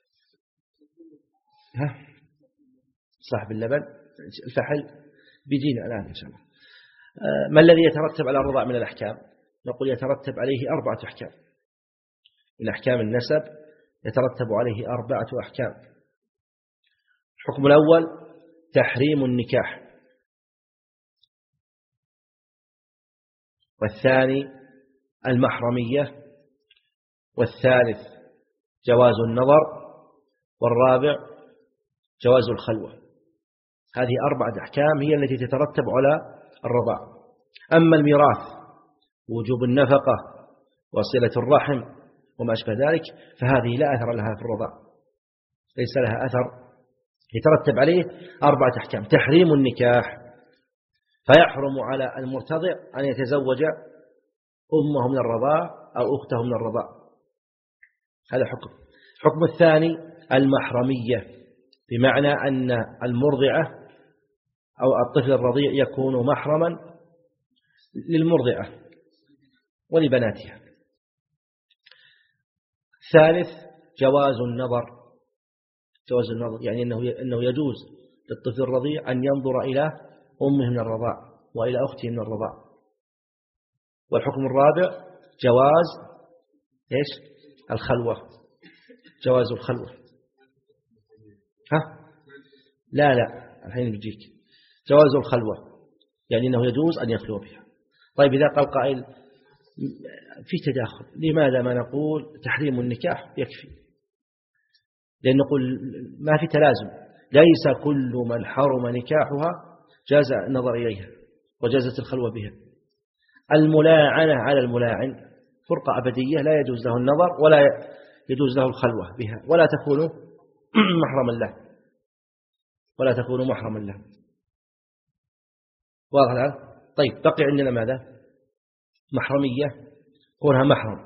A: ها صاحب اللبن الفحل بيجينا الآن إن شاء الله. ما الذي يترتب على الرضاع من الأحكام؟ نقول يترتب عليه أربعة أحكام. من أحكام النسب يترتب عليه أربعة أحكام. الحكم الأول تحريم النكاح، والثاني المحرمية، والثالث جواز النظر، والرابع جواز الخلوة. هذه أربعة أحكام هي التي تترتب على الرضاع. أما الميراث وجوب النفقة وصلة الرحم وما أشبه ذلك فهذه لا أثر لها في الرضاع، ليس لها أثر يترتب عليه أربعة أحكام. تحريم النكاح، فيحرم على المرتضع أن يتزوج أمه من الرضاع أو أخته من الرضاع، هذا حكم. الحكم الثاني المحرمية، بمعنى أن المرضعة أو الطفل الرضيع يكون محرما للمرضعة ولبناتها. ثالث جواز النظر، جواز النظر يعني أنه أنه يجوز للطفل الرضيع أن ينظر إلى أمه من الرضاع وإلى أخته من الرضاع. والحكم الرابع جواز إيش؟ الخلوة، جواز الخلوة. ها؟ لا لا الحين بيجيك جواز الخلوة، يعني أنه يجوز أن يخلو بها. طيب إذا قال قائل في تداخل، لماذا ما نقول تحريم النكاح يكفي؟ لأن نقول ما في تلازم، ليس كل من حرم نكاحها جاز النظر إليها وجازت الخلوة بها. الملاعنة على الملاعن فرقة أبدية، لا يجوز له النظر ولا يجوز له الخلوة بها، ولا تكون محرما له ولا تكون محرما له. واضح الآن؟ طيب بقي عندنا ماذا؟ محرمية، كونها محرم،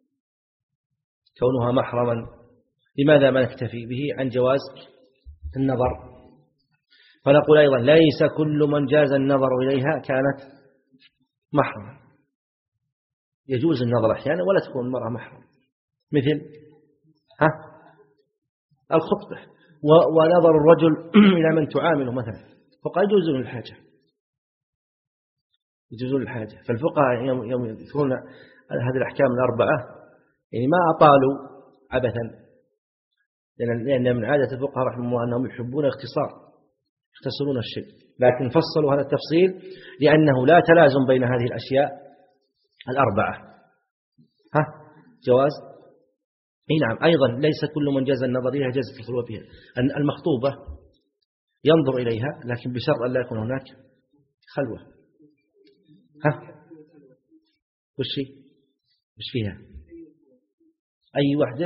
A: كونها محرما. لماذا ما نكتفي به عن جواز النظر؟ فنقول أيضا ليس كل من جاز النظر إليها كانت محرما، يجوز النظر أحيانا ولا تكون المرأة محرم، مثل ها الخطبة ونظر الرجل إلى من تعامله مثلا، فقد يجوزون الحاجة، يجوزون الحاجة. فالفقهاء يوم يذكرون هذه الأحكام الأربعة يعني ما أطالوا عبثا، لأن من عادة الفقهاء رحمه الله أنهم يحبون الاختصار، يختصرون الشيء، لكن فصلوا هذا التفصيل لأنه لا تلازم بين هذه الأشياء الأربعة. ها جواز اي نعم. أيضا ليس كل من جاز النظر إليها جازت الخلوة بها. المخطوبة ينظر إليها لكن بشرط أن لا يكون هناك خلوة. ها وش هي؟ وش فيها؟ أي وحدة؟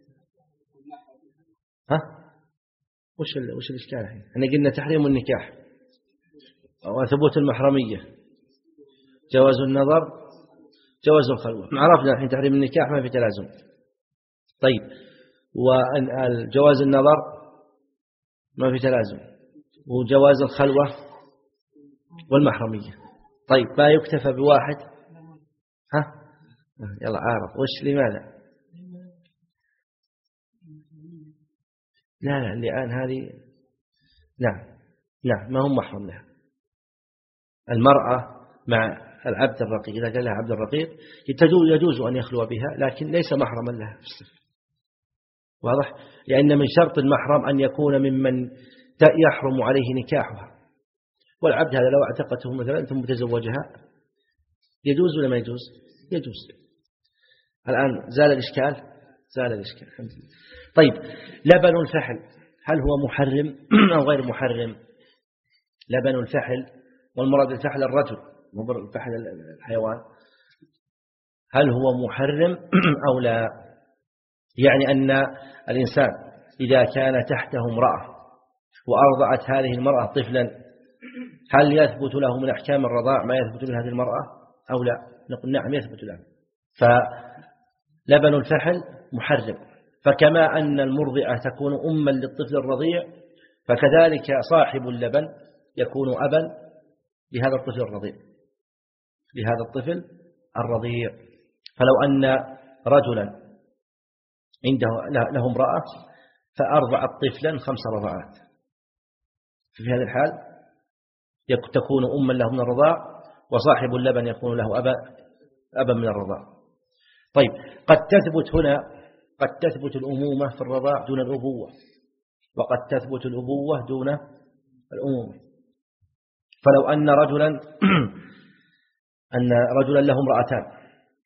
A: ها وش ال... وش الإشكال الحين؟ احنا قلنا تحريم النكاح وثبوت المحرمية، جواز النظر، جواز الخلوة. عرفنا الحين تحريم النكاح ما في تلازم. طيب وجواز النظر ما في تلازم، وجواز الخلوة والمحرمية. طيب ما يكتفى بواحد؟ ها يلا عارف وش لماذا؟ لا لا الآن هذه نعم نعم ما هم محرم لها. المرأة مع العبد الرقيق إذا قال لها عبد الرقيق يجوز أن يخلو بها لكن ليس محرما لها في السفر. واضح؟ لأن من شرط المحرم أن يكون ممن يحرم عليه نكاحها، والعبد هذا لو اعتقته مثلا ثم تزوجها يجوز ولا ما يجوز؟ يجوز. الآن زال الإشكال، زال الإشكال الحمد لله. طيب لبن الفحل هل هو محرم أو غير محرم؟ لبن الفحل، والمراد الفحل الرجل مو الفحل الحيوان، هل هو محرم أو لا؟ يعني أن الإنسان إذا كان تحته امرأة وأرضعت هذه المرأة طفلا هل يثبت له من أحكام الرضاع ما يثبت لهذه المرأة أو لا؟ نقول نعم يثبت له. فلبن الفحل محرم، فكما أن المرضعة تكون أما للطفل الرضيع فكذلك صاحب اللبن يكون أبا لهذا الطفل الرضيع، لهذا الطفل الرضيع. فلو أن رجلا عنده له امرأة فأرضعت طفلا خمس رضعات، في هذا الحال تكون أما له من الرضاع وصاحب اللبن يكون له أبا, أبا من الرضاع. طيب قد تثبت هنا قد تثبت الأمومة في الرضاع دون الأبوة، وقد تثبت الأبوة دون الأمومة. فلو أن رجلا أن رجلا له امرأتان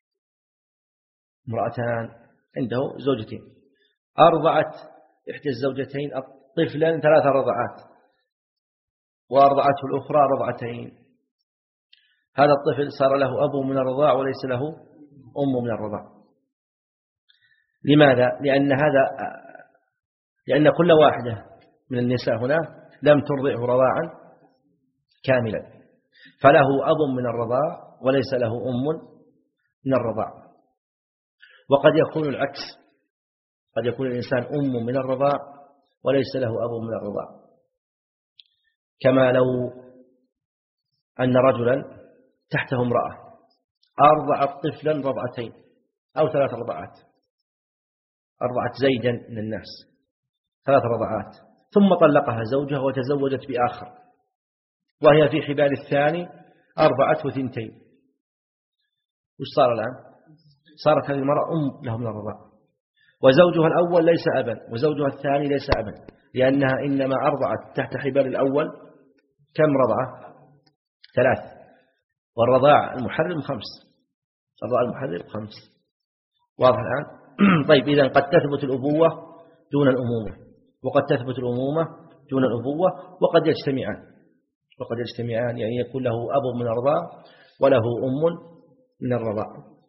A: امرأتان عنده زوجتين، أرضعت إحدى الزوجتين طفلا ثلاث رضعات وأرضعته الأخرى رضعتين، هذا الطفل صار له أب من الرضاع وليس له أم من الرضاع. لماذا؟ لأن هذا لأن كل واحدة من النساء هنا لم ترضعه رضاعا كاملا، فله أب من الرضاع وليس له أم من الرضاع. وقد يكون العكس، قد يكون الإنسان أم من الرضاع وليس له أب من الرضاع، كما لو أن رجلا تحته امرأة أرضعت طفلا رضعتين أو ثلاث رضعات، أرضعت زيدا من الناس ثلاث رضعات، ثم طلقها زوجها وتزوجت بآخر وهي في حبال الثاني أربعة وثنتين، وش صار الآن؟ صارت هذه المرأة أم له من الرضاع، وزوجها الأول ليس أبا وزوجها الثاني ليس أبا، لأنها إنما أرضعت تحت حبال الأول كم رضعة؟ ثلاث، والرضاع المحرم خمس، الرضاع المحرم خمس. واضح الآن؟ طيب إذن قد تثبت الأبوة دون الأمومة، وقد تثبت الأمومة دون الأبوة، وقد يجتمعان وقد يجتمعان يعني يكون له أب من الرضاع وله أم من الرضاع.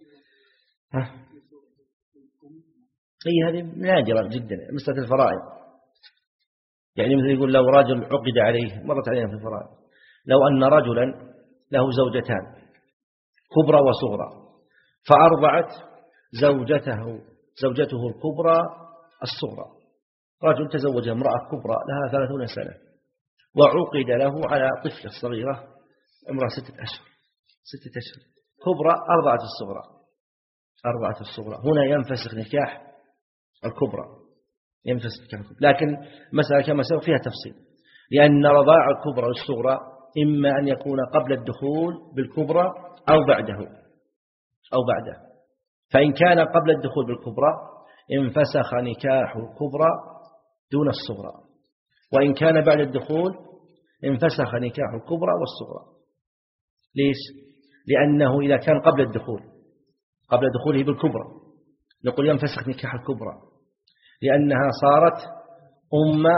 A: هي هذه نادرة جدا، مسألة الفرائض، يعني مثل يقول لو رجل عقد عليه، مرت علينا في الفرائض، لو أن رجلا له زوجتان كبرى وصغرى فأرضعت زوجته زوجته الكبرى الصغرى، رجل تزوج امرأة كبرى لها ثلاثون سنة وعقد له على طفلة صغيرة عمرها ستة أشهر ستة أشهر كبرى أرضعت الصغرى أرضعت الصغرى، هنا ينفسخ نكاح الكبرى، ينفسخ نكاح الكبرى. لكن مسألة كما سبق فيها تفصيل، لأن رضاع الكبرى والصغرى إما أن يكون قبل الدخول بالكبرى أو بعده أو بعده، فإن كان قبل الدخول بالكبرى انفسخ نكاح الكبرى دون الصغرى، وإن كان بعد الدخول انفسخ نكاح الكبرى والصغرى. ليش؟ لأنه إذا كان قبل الدخول قبل دخوله بالكبرى نقول ينفسخ نكاح الكبرى، لأنها صارت أم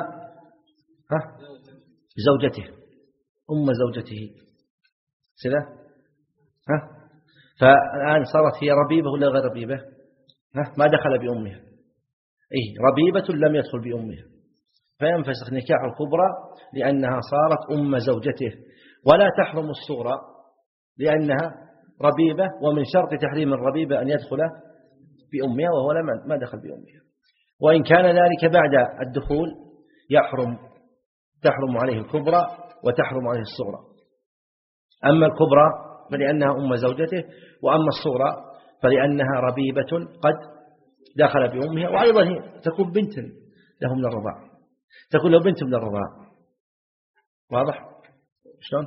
A: زوجته أم زوجته سلا ها، فالآن صارت هي ربيبة ولا غير ربيبة؟ ها؟ ما دخل بأمها، إيه ربيبة لم يدخل بأمها، فينفسخ نكاح الكبرى لأنها صارت أم زوجته، ولا تحرم الصغرى لأنها ربيبة، ومن شرط تحريم الربيبة أن يدخل بأمها وهو ما دخل بأمها، وإن كان ذلك بعد الدخول يحرم تحرم عليه الكبرى وتحرم عليه الصغرى. أما الكبرى فلأنها أم زوجته، وأما الصغرى فلأنها ربيبة قد دخل بأمها، وأيضا تكون بنت له من الرضاع، تكون له بنت من الرضاع. واضح شلون؟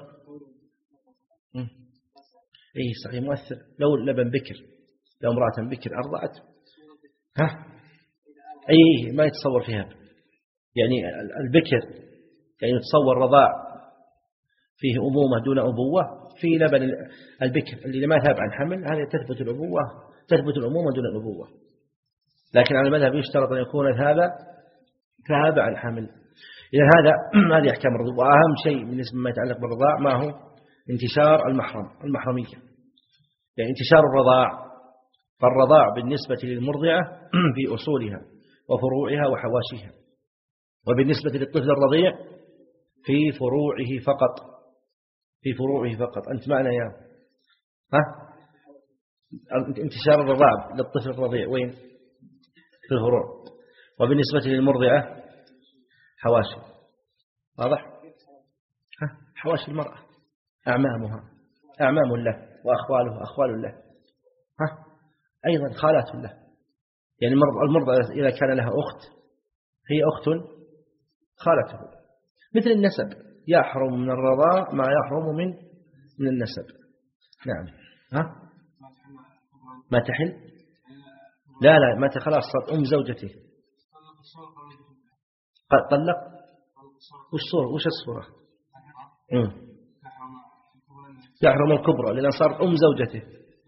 A: إيه صحيح مؤثر. لو لبن بكر، لو امرأة بكر أرضعت ها أي ما يتصور فيها، يعني البكر يعني يتصور رضاع فيه أمومة دون أبوة، في لبن البكر اللي ما ثاب عن حمل هذا تثبت الأبوة تثبت الأمومة دون الأبوة، لكن على المذهب يشترط أن يكون هذا ثاب عن حمل. إذا هذا هذه أحكام الرضاع. وأهم شيء بالنسبة ما يتعلق بالرضاع ما هو انتشار المحرم المحرمية، يعني انتشار الرضاع. فالرضاع بالنسبة للمرضعة في أصولها وفروعها وحواشيها، وبالنسبة للطفل الرضيع في فروعه فقط في فروعه فقط. أنت معنا يا ها؟ انتشار الرضاع للطفل الرضيع وين؟ في الفروع. وبالنسبة للمرضعة حواشي. واضح؟ ها؟ حواشي المرأة أعمامها أعمام له، وأخواله أخوال له، ها؟ أيضا خالات له، يعني المرضعة إذا كان لها أخت هي أخت خالته، مثل النسب يحرم من الرضاع ما يحرم من من النسب. نعم. ها؟ ما تحل؟ لا لا ما خلاص صارت أم زوجته. طلق وش صورة وش الصورة؟ يحرم الكبرى لأن صارت أم زوجته.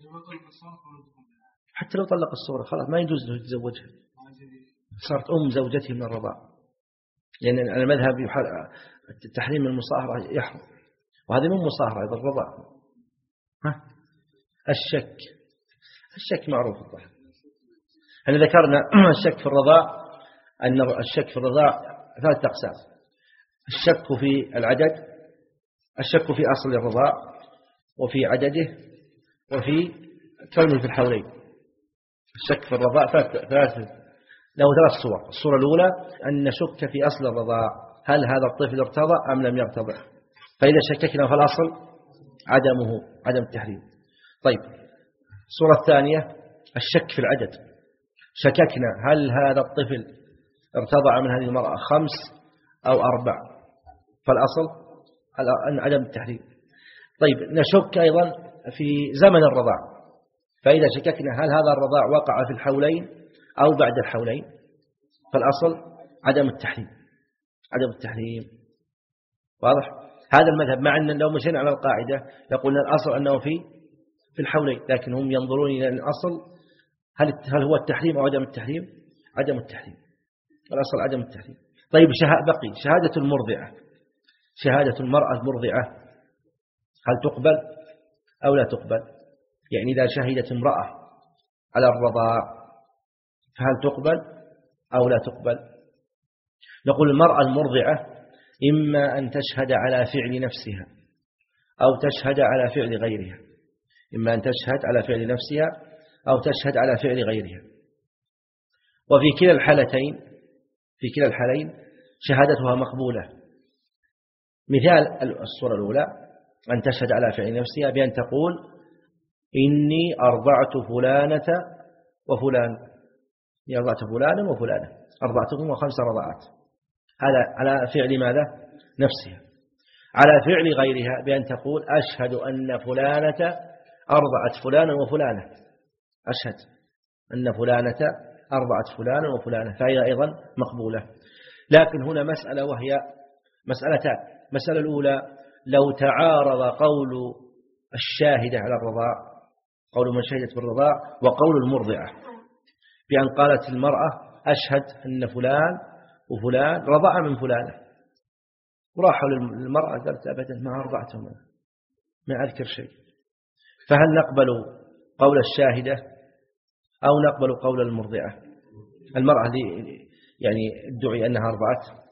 A: حتى لو طلق الصورة خلاص ما يجوز له يتزوجها، صارت أم زوجته من الرضاع. لأن يعني المذهب تحريم المصاهرة يحرم، وهذه من مصاهرة أيضا الرضاع. ها الشك، الشك معروف الظاهر. احنا ذكرنا الشك في الرضاع أن الشك في الرضاع ثلاثة أقسام: الشك في العدد، الشك في أصل الرضاع، وفي عدده، وفي كونه في الحولين. الشك في الرضاع ثلاث له ثلاث صور. الصورة الأولى أن نشك في أصل الرضاع، هل هذا الطفل ارتضع أم لم يرتضع، فإذا شككنا في الأصل عدمه، عدم التحريم. طيب الصورة الثانية الشك في العدد، شككنا هل هذا الطفل ارتضع من هذه المرأة خمس أو أربع، فالأصل عدم التحريم. طيب نشك أيضا في زمن الرضاع، فإذا شككنا هل هذا الرضاع وقع في الحولين أو بعد الحولين، فالأصل عدم التحريم، عدم التحريم. واضح؟ هذا المذهب، مع أن لو مشينا على القاعدة يقولون الأصل أنه في في الحولين، لكن هم ينظرون إلى الأصل هل هل هو التحريم أو عدم التحريم؟ عدم التحريم، الأصل عدم التحريم. طيب بقي شهادة المرضعة، شهادة المرأة المرضعة هل تقبل أو لا تقبل؟ يعني إذا شهدت امرأة على الرضاع فهل تقبل أو لا تقبل؟ نقول المرأة المرضعة إما أن تشهد على فعل نفسها أو تشهد على فعل غيرها، إما أن تشهد على فعل نفسها أو تشهد على فعل غيرها. وفي كلا الحالتين، في كلا الحالين شهادتها مقبولة. مثال الصورة الأولى أن تشهد على فعل نفسها بأن تقول إني أرضعت فلانة وفلان، إني أرضعت فلانا وفلانة، أرضعتهم خمس رضعات، هذا على فعل ماذا؟ نفسها. على فعل غيرها بأن تقول أشهد أن فلانة أرضعت فلانا وفلانة، أشهد أن فلانة أرضعت فلانا وفلانة، فهي أيضا مقبولة. لكن هنا مسألة وهي مسألتان. المسألة الأولى لو تعارض قول الشاهدة على الرضاع، قول من شهدت بالرضاع، وقول المرضعة، بأن قالت المرأة أشهد أن فلان وفلان رضع من فلانة، وراحوا للمرأة قالت أبدا ما أرضعتهم، ما أذكر شيء، فهل نقبل قول الشاهدة أو نقبل قول المرضعة؟ المرأة دي يعني ادعي أنها أرضعت،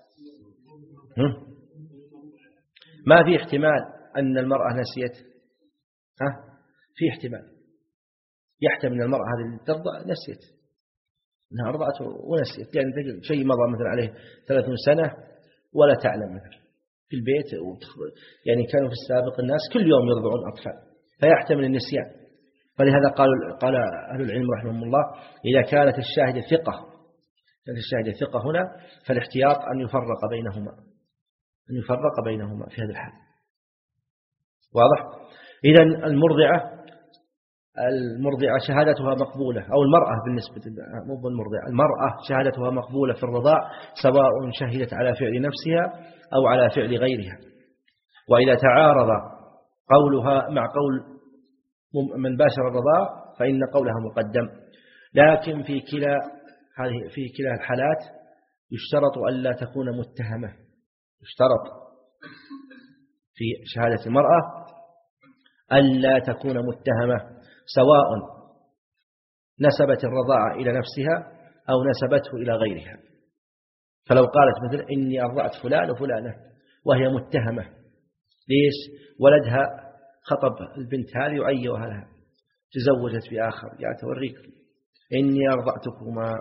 A: ما في احتمال أن المرأة نسيت، ها في احتمال، يحتمل أن المرأة هذه اللي ترضع نسيت أنها أرضعت ونسيت، يعني شيء مضى مثلا عليه ثلاثون سنة ولا تعلم مثلا في البيت، يعني كانوا في السابق الناس كل يوم يرضعون أطفال، فيحتمل النسيان. فلهذا قالوا قال أهل العلم رحمهم الله إذا كانت الشاهدة ثقة، كانت الشاهدة ثقة هنا فالاحتياط أن يفرق بينهما، أن يفرق بينهما في هذا الحال. واضح؟ إذن المرضعة المرضعة شهادتها مقبولة، أو المرأة بالنسبة مو المرضعة، المرأة شهادتها مقبولة في الرضاع سواء شهدت على فعل نفسها أو على فعل غيرها. وإذا تعارض قولها مع قول من باشر الرضاع فإن قولها مقدم. لكن في كلا هذه في كلا الحالات يشترط ألا تكون متهمة، يشترط في شهادة المرأة ألا تكون متهمة، سواء نسبت الرضاعة إلى نفسها أو نسبته إلى غيرها. فلو قالت مثلا إني أرضعت فلان وفلانة وهي متهمة، ليش؟ ولدها خطب البنت هذه وعيوها لها، تزوجت بآخر، يعني توريك إني أرضعتكما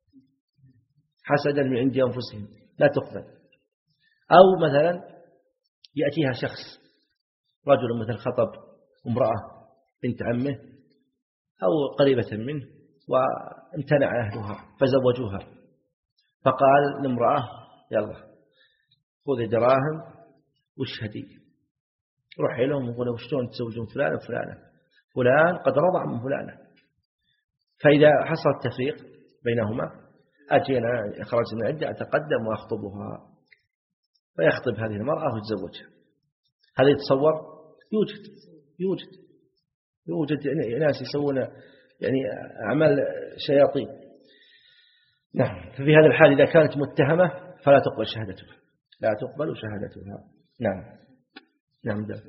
A: حسدا من عند أنفسهم، لا تقبل. أو مثلا يأتيها شخص، رجل مثل خطب امرأة بنت عمه أو قريبة منه وامتنع أهلها فزوجوها، فقال لامرأة يلا خذي دراهم واشهدي، روحي لهم وقولوا شلون تزوجون فلان وفلانة، فلان قد رضع من فلانة. فإذا حصل التفريق بينهما أجينا خرجنا عدة أتقدم وأخطبها، فيخطب هذه المرأة ويتزوجها. هذا يتصور يوجد يوجد يوجد ناس يسوون يعني أعمال شياطين. نعم. ففي هذا الحال إذا كانت متهمة فلا تقبل شهادتها، لا تقبل شهادتها. نعم نعم ده.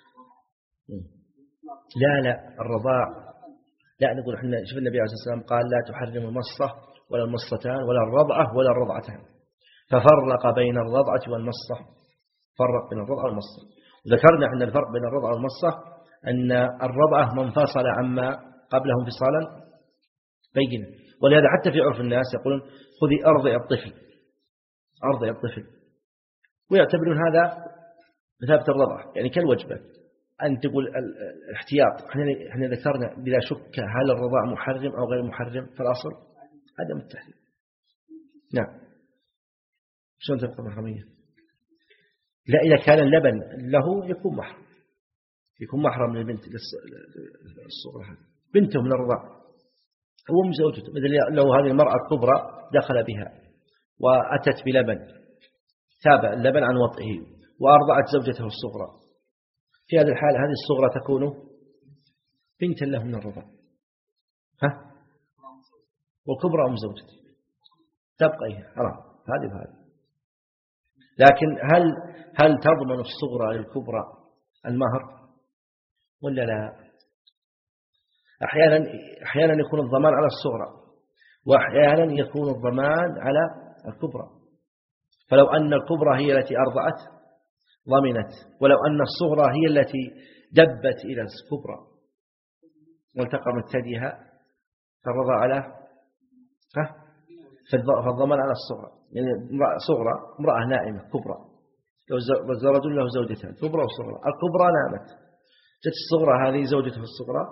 A: لا لا الرضاع لا، نقول احنا شوف النبي عليه الصلاة والسلام قال لا تحرم المصة ولا المصتان ولا الرضعة ولا الرضعتان، ففرق بين الرضعة والمصة، فرق بين الرضعة والمصة. ذكرنا أن الفرق بين الرضعة والمصة أن الرضعة منفصلة عما قبله انفصالا بينا، ولهذا حتى في عرف الناس يقولون خذي أرضع الطفل، أرضع الطفل، ويعتبرون هذا مثابة الرضعة يعني كالوجبة. أن تقول الاحتياط، احنا ذكرنا بلا شك هل الرضاع محرم أو غير محرم، فالأصل عدم التحريم. نعم. شلون تبقى محرمية؟ لا، إذا كان اللبن له يكون محرم، يكون محرم للبنت الصغرى هذه، بنته من الرضاع هو مزوجته، مثل لو هذه المرأة الكبرى دخل بها وأتت بلبن، تابع اللبن عن وطئه وأرضعت زوجته الصغرى، في هذا الحال هذه الصغرى تكون بنتا له من الرضاع، ها، والكبرى أم زوجته تبقى حرام هذه وهذه. لكن هل هل تضمن الصغرى للكبرى المهر ولا لا؟ أحيانا أحيانا يكون الضمان على الصغرى وأحيانا يكون الضمان على الكبرى. فلو أن الكبرى هي التي أرضعت ضمنت، ولو أن الصغرى هي التي دبت إلى الكبرى والتقمت ثديها فالرضا على ها فالضمان على الصغرى. يعني صغرى امرأة نائمة كبرى، لو رجل له زوجتان كبرى وصغرى، الكبرى نامت، جت الصغرى هذه زوجته الصغرى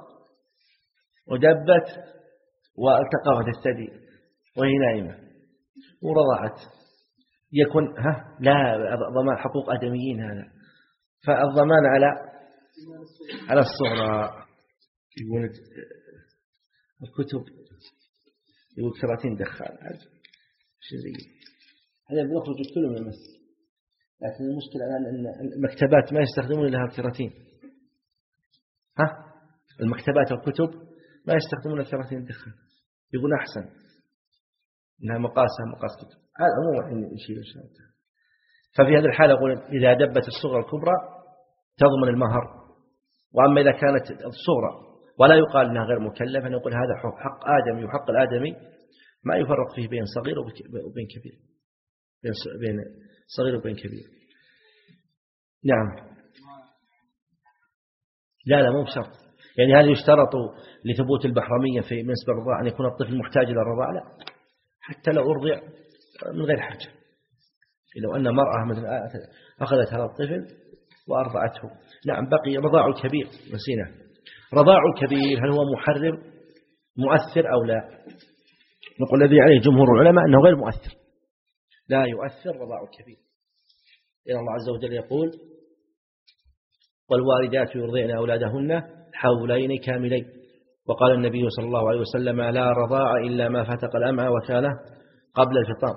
A: ودبت والتقمت الثدي وهي نائمة ورضعت، يكون ها لا ضمان حقوق آدميين هذا، فالضمان على على الصغرى. يقول الكتب يقول كراتين دخان شيء زي هذا بيخرج كله من المسجد، لكن المشكلة الآن أن المكتبات ما يستخدمون لها الكراتين، ها المكتبات والكتب ما يستخدمون الكراتين الدخان، يقول أحسن إنها مقاسها مقاس كتب، هذا عموما يشيل إن شاء الله. ففي هذا الحالة أقول إذا دبت الصغرى الكبرى تضمن المهر، وأما إذا كانت الصغرى ولا يقال أنها غير مكلفة نقول هذا حق آدمي، وحق الآدمي ما يفرق فيه بين صغير وبين كبير، بين صغير وبين كبير. نعم. لا لا مو بشرط، يعني هل يشترط لثبوت البحرمية في بالنسبة للرضاع أن يكون الطفل محتاج إلى الرضاع؟ لا، حتى لو أرضع من غير حاجة، لو أن مرأة مثلا أخذت هذا الطفل وأرضعته. نعم. بقي رضاع الكبير، نسينا رضاع الكبير هل هو محرم مؤثر أو لا؟ نقول الذي عليه جمهور العلماء أنه غير مؤثر، لا يؤثر رضاع الكبير، لأن الله عز وجل يقول والوالدات يرضعن أولادهن حولين كاملين، وقال النبي صلى الله عليه وسلم لا رضاع إلا ما فتق الأمعاء وكان قبل الفطام،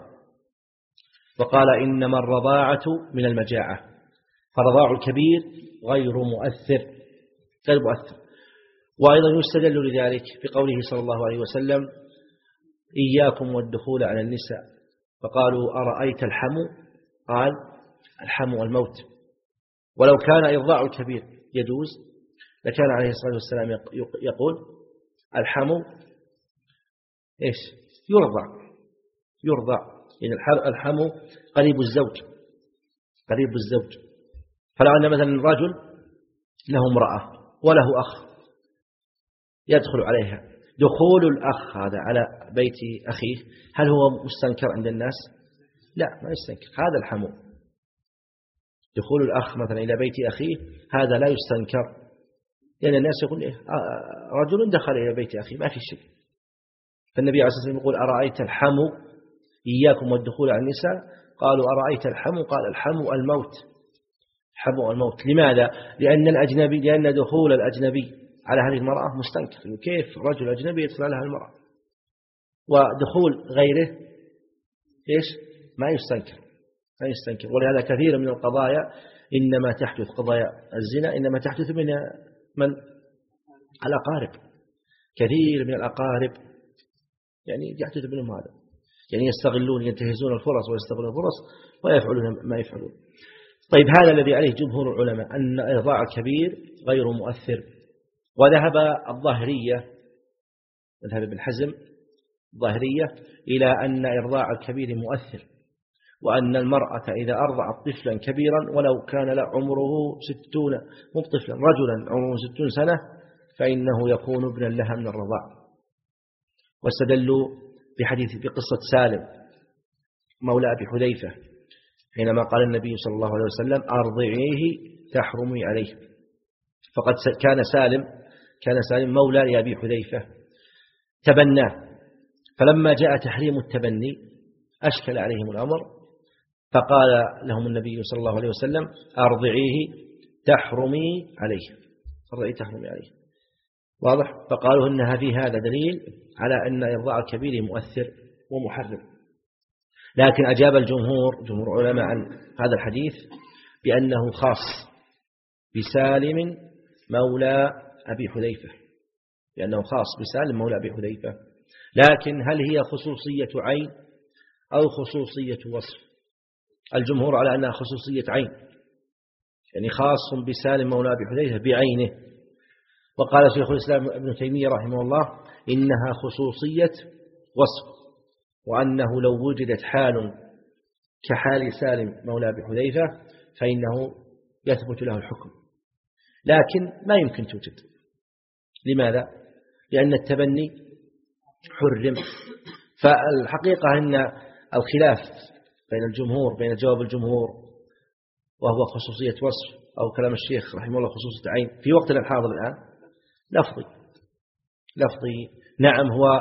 A: وقال إنما الرضاعة من المجاعة، فرضاع الكبير غير مؤثر غير مؤثر. وأيضا يستدل لذلك بقوله صلى الله عليه وسلم إياكم والدخول على النساء، فقالوا أرأيت الحمو؟ قال الحمو الموت. ولو كان إرضاع الكبير يجوز لكان عليه الصلاة والسلام يقول الحمو إيش يرضع يرضع يعني الحمو قريب الزوج قريب الزوج. فلو أن مثلا رجل له امرأة وله أخ يدخل عليها، دخول الأخ هذا على بيت أخيه هل هو مستنكر عند الناس؟ لا، ما يستنكر، هذا الحمو. دخول الأخ مثلا إلى بيت أخيه هذا لا يستنكر، لأن الناس يقول إيه رجل دخل إلى بيت أخيه ما في شيء. فالنبي عليه الصلاة والسلام يقول أرأيت الحمو إياكم والدخول على النساء، قالوا أرأيت الحمو؟ قال الحمو الموت الحمو الموت. لماذا؟ لأن الأجنبي لأن دخول الأجنبي على هذه المرأة مستنكر، كيف رجل أجنبي يدخل على المرأة؟ ودخول غيره إيش ما يستنكر ما يستنكر. ولهذا كثير من القضايا إنما تحدث قضايا الزنا إنما تحدث من من الأقارب. كثير من الأقارب يعني يحدث منهم هذا، يعني يستغلون ينتهزون الفرص ويستغلون الفرص ويفعلون ما يفعلون. طيب هذا الذي عليه جمهور العلماء أن إرضاع الكبير غير مؤثر. وذهب الظاهرية، ذهب ابن حزم الظاهرية إلى أن إرضاع الكبير مؤثر، وأن المرأة إذا أرضعت طفلا كبيرا ولو كان له عمره ستون مو طفلا رجلا عمره ستون سنة فإنه يكون ابنا لها من الرضاع. واستدلوا بحديث بقصة سالم مولى أبي حذيفة حينما قال النبي صلى الله عليه وسلم أرضعيه تحرمي عليه. فقد كان سالم كان سالم مولى لأبي حذيفة تبناه، فلما جاء تحريم التبني أشكل عليهم الأمر، فقال لهم النبي صلى الله عليه وسلم أرضعيه تحرمي عليه، أرضعيه تحرمي عليه. واضح؟ فقالوا إنها في هذا دليل على أن إرضاع الكبير مؤثر ومحرم. لكن أجاب الجمهور جمهور علماء عن هذا الحديث بأنه خاص بسالم مولى أبي حذيفة، لأنه خاص بسالم مولى أبي حذيفة. لكن هل هي خصوصية عين أو خصوصية وصف؟ الجمهور على أنها خصوصية عين، يعني خاص بسالم مولى أبي حذيفة بعينه. وقال شيخ الإسلام ابن تيمية رحمه الله إنها خصوصية وصف، وأنه لو وجدت حال كحال سالم مولى أبي حذيفة فإنه يثبت له الحكم، لكن ما يمكن توجد. لماذا؟ لأن التبني حرم. فالحقيقة أن الخلاف بين الجمهور بين جواب الجمهور وهو خصوصية وصف أو كلام الشيخ رحمه الله خصوصية عين في وقتنا الحاضر الآن لفظي لفظي نعم، هو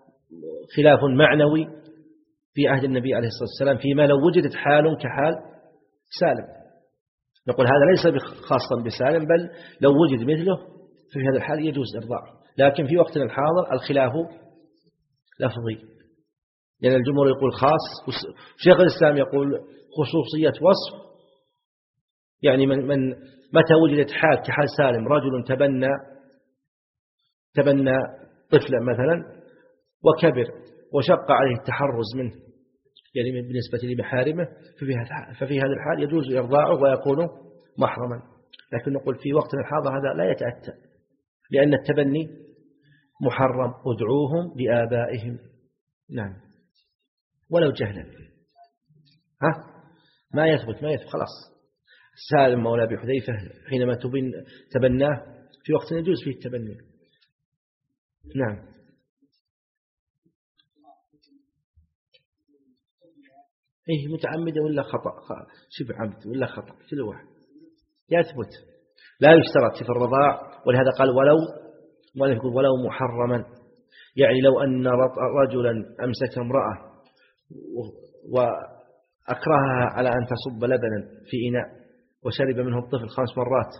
A: خلاف معنوي في عهد النبي عليه الصلاة والسلام فيما لو وجدت حال كحال سالم، نقول هذا ليس خاصا بسالم، بل لو وجد مثله في هذا الحال يجوز إرضاع. لكن في وقتنا الحاضر الخلاف لفظي، لأن الجمهور يقول خاص، شيخ الإسلام يقول خصوصية وصف، يعني من, من متى وجدت حال كحال سالم رجل تبنى تبنى طفلا مثلا وكبر وشق عليه التحرز منه يعني بالنسبة لمحارمه، ففي هذا الحال يجوز إرضاعه ويكون محرما. لكن نقول في وقتنا الحاضر هذا لا يتأتى، لأن التبني محرم، ادعوهم لآبائهم. نعم ولو جهلا، ها ما يثبت ما يثبت خلاص. سالم مولى أبي حذيفة حينما تبن تبناه في وقت يجوز فيه التبني. نعم إيه متعمد ولا خطأ شبه عمد ولا خطأ كل واحد يثبت، لا يشترط في الرضاع. ولهذا قال ولو يقول ولو محرما، يعني لو أن رجلا أمسك امرأة وأكرهها على أن تصب لبنا في إناء وشرب منه الطفل خمس مرات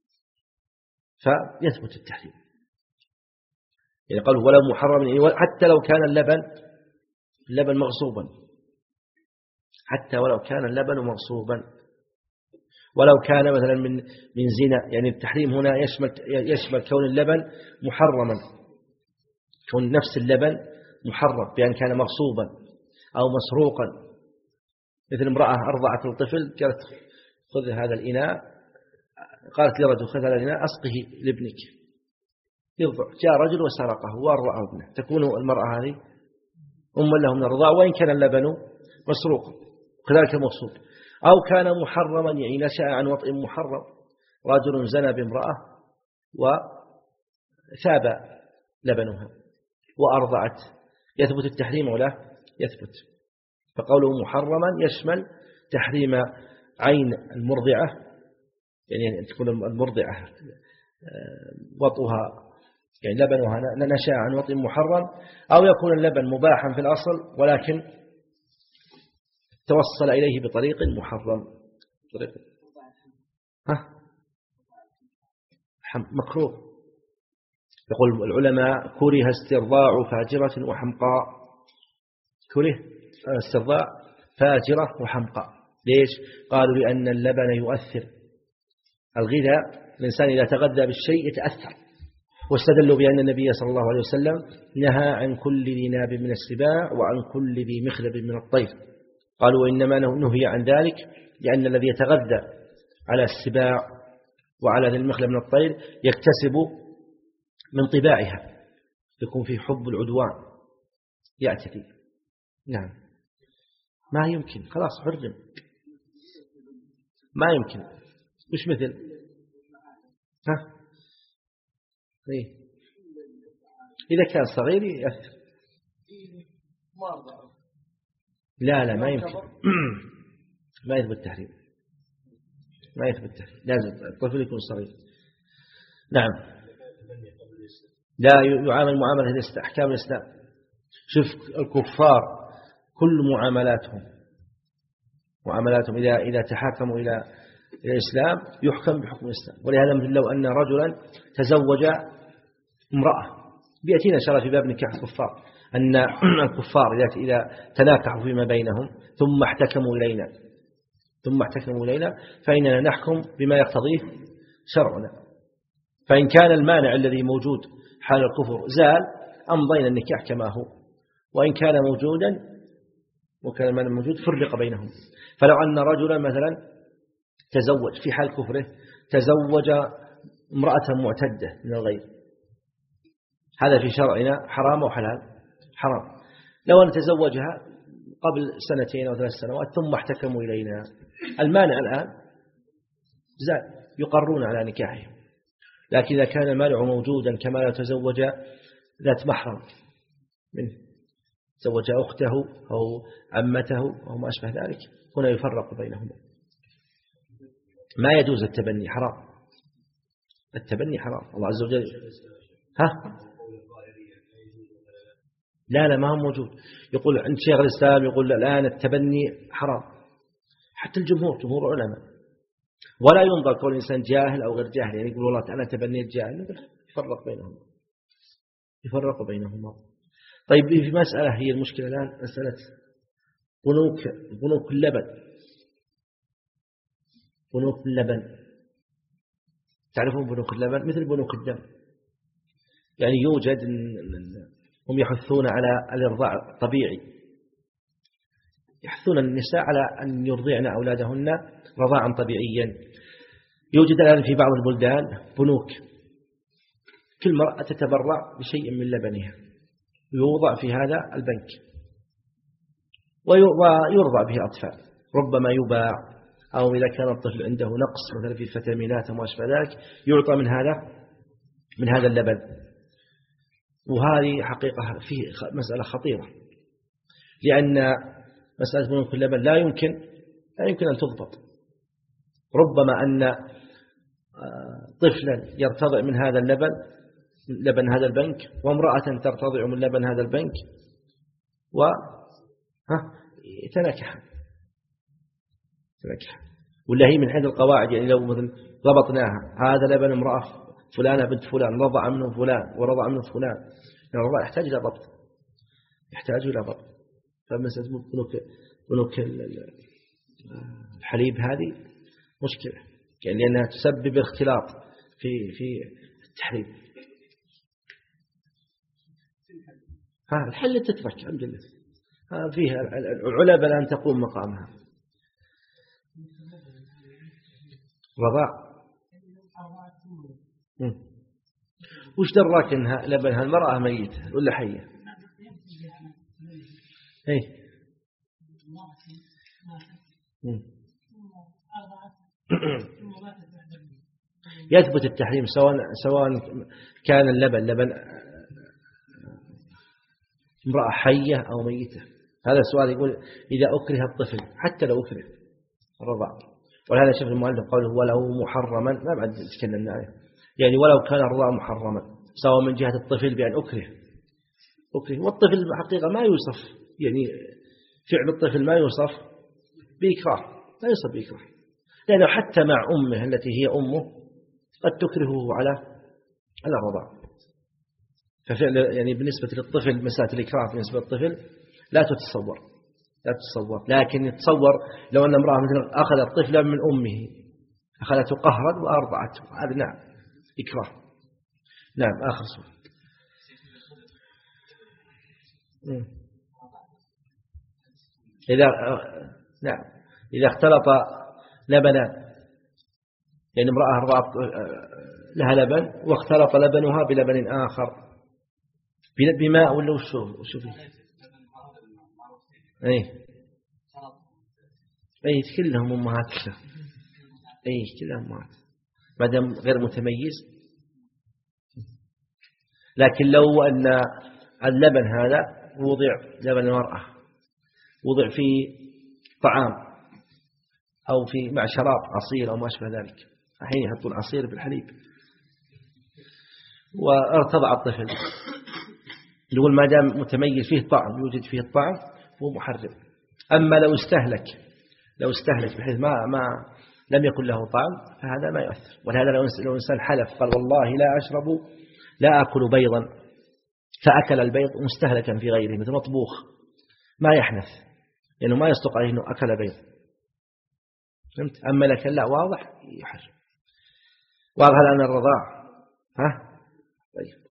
A: فيثبت التحريم. يعني قالوا ولو محرما حتى لو كان اللبن اللبن مغصوبا، حتى ولو كان اللبن مغصوبا، ولو كان مثلا من من زنا. يعني التحريم هنا يشمل يشمل كون اللبن محرما، كون نفس اللبن محرم بأن كان مغصوبا أو مسروقا. مثل امرأة أرضعت الطفل قالت خذ هذا الإناء، قالت لرجل خذ هذا الإناء أسقه لابنك يرضع، جاء رجل وسرقه وأرضعه ابنه، تكون المرأة هذه أما له من الرضاع وإن كان اللبن مسروقا، كذلك المغصوب. أو كان محرما يعني نشأ عن وطئ محرم، رجل زنى بامرأة وثاب لبنها وأرضعت، يثبت التحريم ولا يثبت؟ فقوله محرما يشمل تحريم عين المرضعة، يعني تكون المرضعة وطئها يعني لبنها نشأ عن وطئ محرم، أو يكون اللبن مباحا في الأصل ولكن توصل إليه بطريق محرم. طريق ها مكروه. يقول العلماء كره استرضاع فاجرة وحمقاء، كره استرضاع فاجرة وحمقاء. ليش؟ قالوا لأن اللبن يؤثر، الغذاء الإنسان إذا تغذى بالشيء يتأثر. واستدلوا بأن النبي صلى الله عليه وسلم نهى عن كل ذي ناب من السباع وعن كل ذي مخلب من الطير. قالوا وإنما نهي عن ذلك لأن الذي يتغذى على السباع وعلى ذي المخلب من الطير يكتسب من طباعها، يكون في حب العدوان يعتدي. نعم ما يمكن، خلاص حرم، ما يمكن. مش مثل ها إيه؟ إذا كان صغير يأثر. لا لا ما يمكن ما يثبت التحريم، ما يثبت التحريم، لازم الطفل يكون صغير. نعم لا يعامل معاملة أحكام الإسلام. شوف الكفار كل معاملاتهم معاملاتهم إذا إذا تحاكموا إلى الإسلام يحكم بحكم الإسلام. ولهذا مثل لو أن رجلا تزوج امرأة، بيأتينا إن شاء الله في باب نكاح الكفار أن الكفار إذا تناكحوا فيما بينهم ثم احتكموا إلينا ثم احتكموا إلينا فإننا نحكم بما يقتضيه شرعنا. فإن كان المانع الذي موجود حال الكفر زال أمضينا النكاح كما هو، وإن كان موجودا وكان المانع موجود فرق بينهم. فلو أن رجلا مثلا تزوج في حال كفره تزوج امرأة معتدة من الغير، هذا في شرعنا حرام أو حلال؟ حرام. لو أن تزوجها قبل سنتين أو ثلاث سنوات ثم احتكموا إلينا، المانع الآن زال، يقرون على نكاحهم. لكن إذا كان المانع موجودا كما لو تزوج ذات محرم منه، تزوج أخته أو عمته أو ما أشبه ذلك، هنا يفرق بينهما. ما يجوز التبني، حرام، التبني حرام. الله عز وجل ها لا لا ما هو موجود. يقول عند شيخ الإسلام يقول الآن التبني حرام، حتى الجمهور جمهور علماء. ولا ينظر كون الإنسان جاهل أو غير جاهل، يعني يقول والله أنا تبنيت جاهل، يفرق بينهما يفرق بينهما. طيب في مسألة هي المشكلة الآن، مسألة بنوك بنوك اللبن بنوك اللبن تعرفون بنوك اللبن مثل بنوك الدم، يعني يوجد هم يحثون على الإرضاع الطبيعي، يحثون النساء على أن يرضعن أولادهن رضاعا طبيعيا. يوجد الآن في بعض البلدان بنوك كل مرأة تتبرع بشيء من لبنها يوضع في هذا البنك ويرضع به الأطفال، ربما يباع، أو إذا كان الطفل عنده نقص مثلا في الفيتامينات وما أشبه ذلك يعطى من هذا من هذا اللبن. وهذه حقيقة فيه مسألة خطيرة، لأن مسألة بنوك اللبن لا يمكن لا يمكن أن تضبط. ربما أن طفلا يرتضع من هذا اللبن لبن هذا البنك، وامرأة ترتضع من لبن هذا البنك و تنكح تنكح ولا هي من عند القواعد. يعني لو مثل ضبطناها هذا لبن امرأة فلانة بنت فلان رضع منه فلان ورضع منه فلان، يعني الرضاع يحتاج إلى ضبط يحتاج إلى ضبط. فمسألة بنوك بنوك الحليب هذه مشكلة، يعني لأنها تسبب اختلاط في في التحليب. ها الحل تترك الحمد لله، ها فيها العلب الآن تقوم مقامها. رضاع وش دراك إنها لبنها المرأة ميتة ولا حية؟ ايه يثبت التحريم سواء سواء كان اللبن لبن امرأة حية أو ميتة. هذا السؤال يقول إذا أكره الطفل حتى لو أكره الرضاع. ولهذا شوف المؤلف قوله ولو محرما، ما بعد تكلمنا عليه، يعني ولو كان الرضاع محرما سواء من جهة الطفل بأن أكره أكره والطفل حقيقة ما يوصف، يعني فعل الطفل ما يوصف بإكراه، لا يوصف بإكراه، لأنه حتى مع أمه التي هي أمه قد تكرهه على على الرضاع. ففعل يعني بالنسبة للطفل مسألة الإكراه بالنسبة للطفل لا تتصور لا تتصور لكن يتصور لو أن امرأة مثلا أخذت طفلا من أمه أخذته قهرا وأرضعته، هذا نعم إكراه. نعم آخر سؤال. إذا نعم إذا اختلط لبنان، يعني امرأة رضعت لها لبن واختلط لبنها بلبن آخر بماء ولا وشو وشو فيه؟ أي أي كلهم أمهات كلهم، أي كلهم أمهات ما دام غير متميز. لكن لو أن اللبن هذا وضع لبن المرأة وضع في طعام أو في مع شراب عصير أو ما أشبه ذلك، حين يحطون عصير بالحليب وارتضع الطفل، يقول ما دام متميز فيه طعم يوجد فيه الطعم هو محرم. أما لو استهلك لو استهلك بحيث ما ما لم يكن له طعم فهذا ما يؤثر. ولهذا لو إنسان حلف قال والله لا أشرب لا أكل بيضا فأكل البيض مستهلكا في غيره مثل مطبوخ ما يحنث لأنه ما يصدق عليه أنه أكل بيض. فهمت؟ أما لك لا واضح يحرم. واضح الآن الرضاع ها طيب.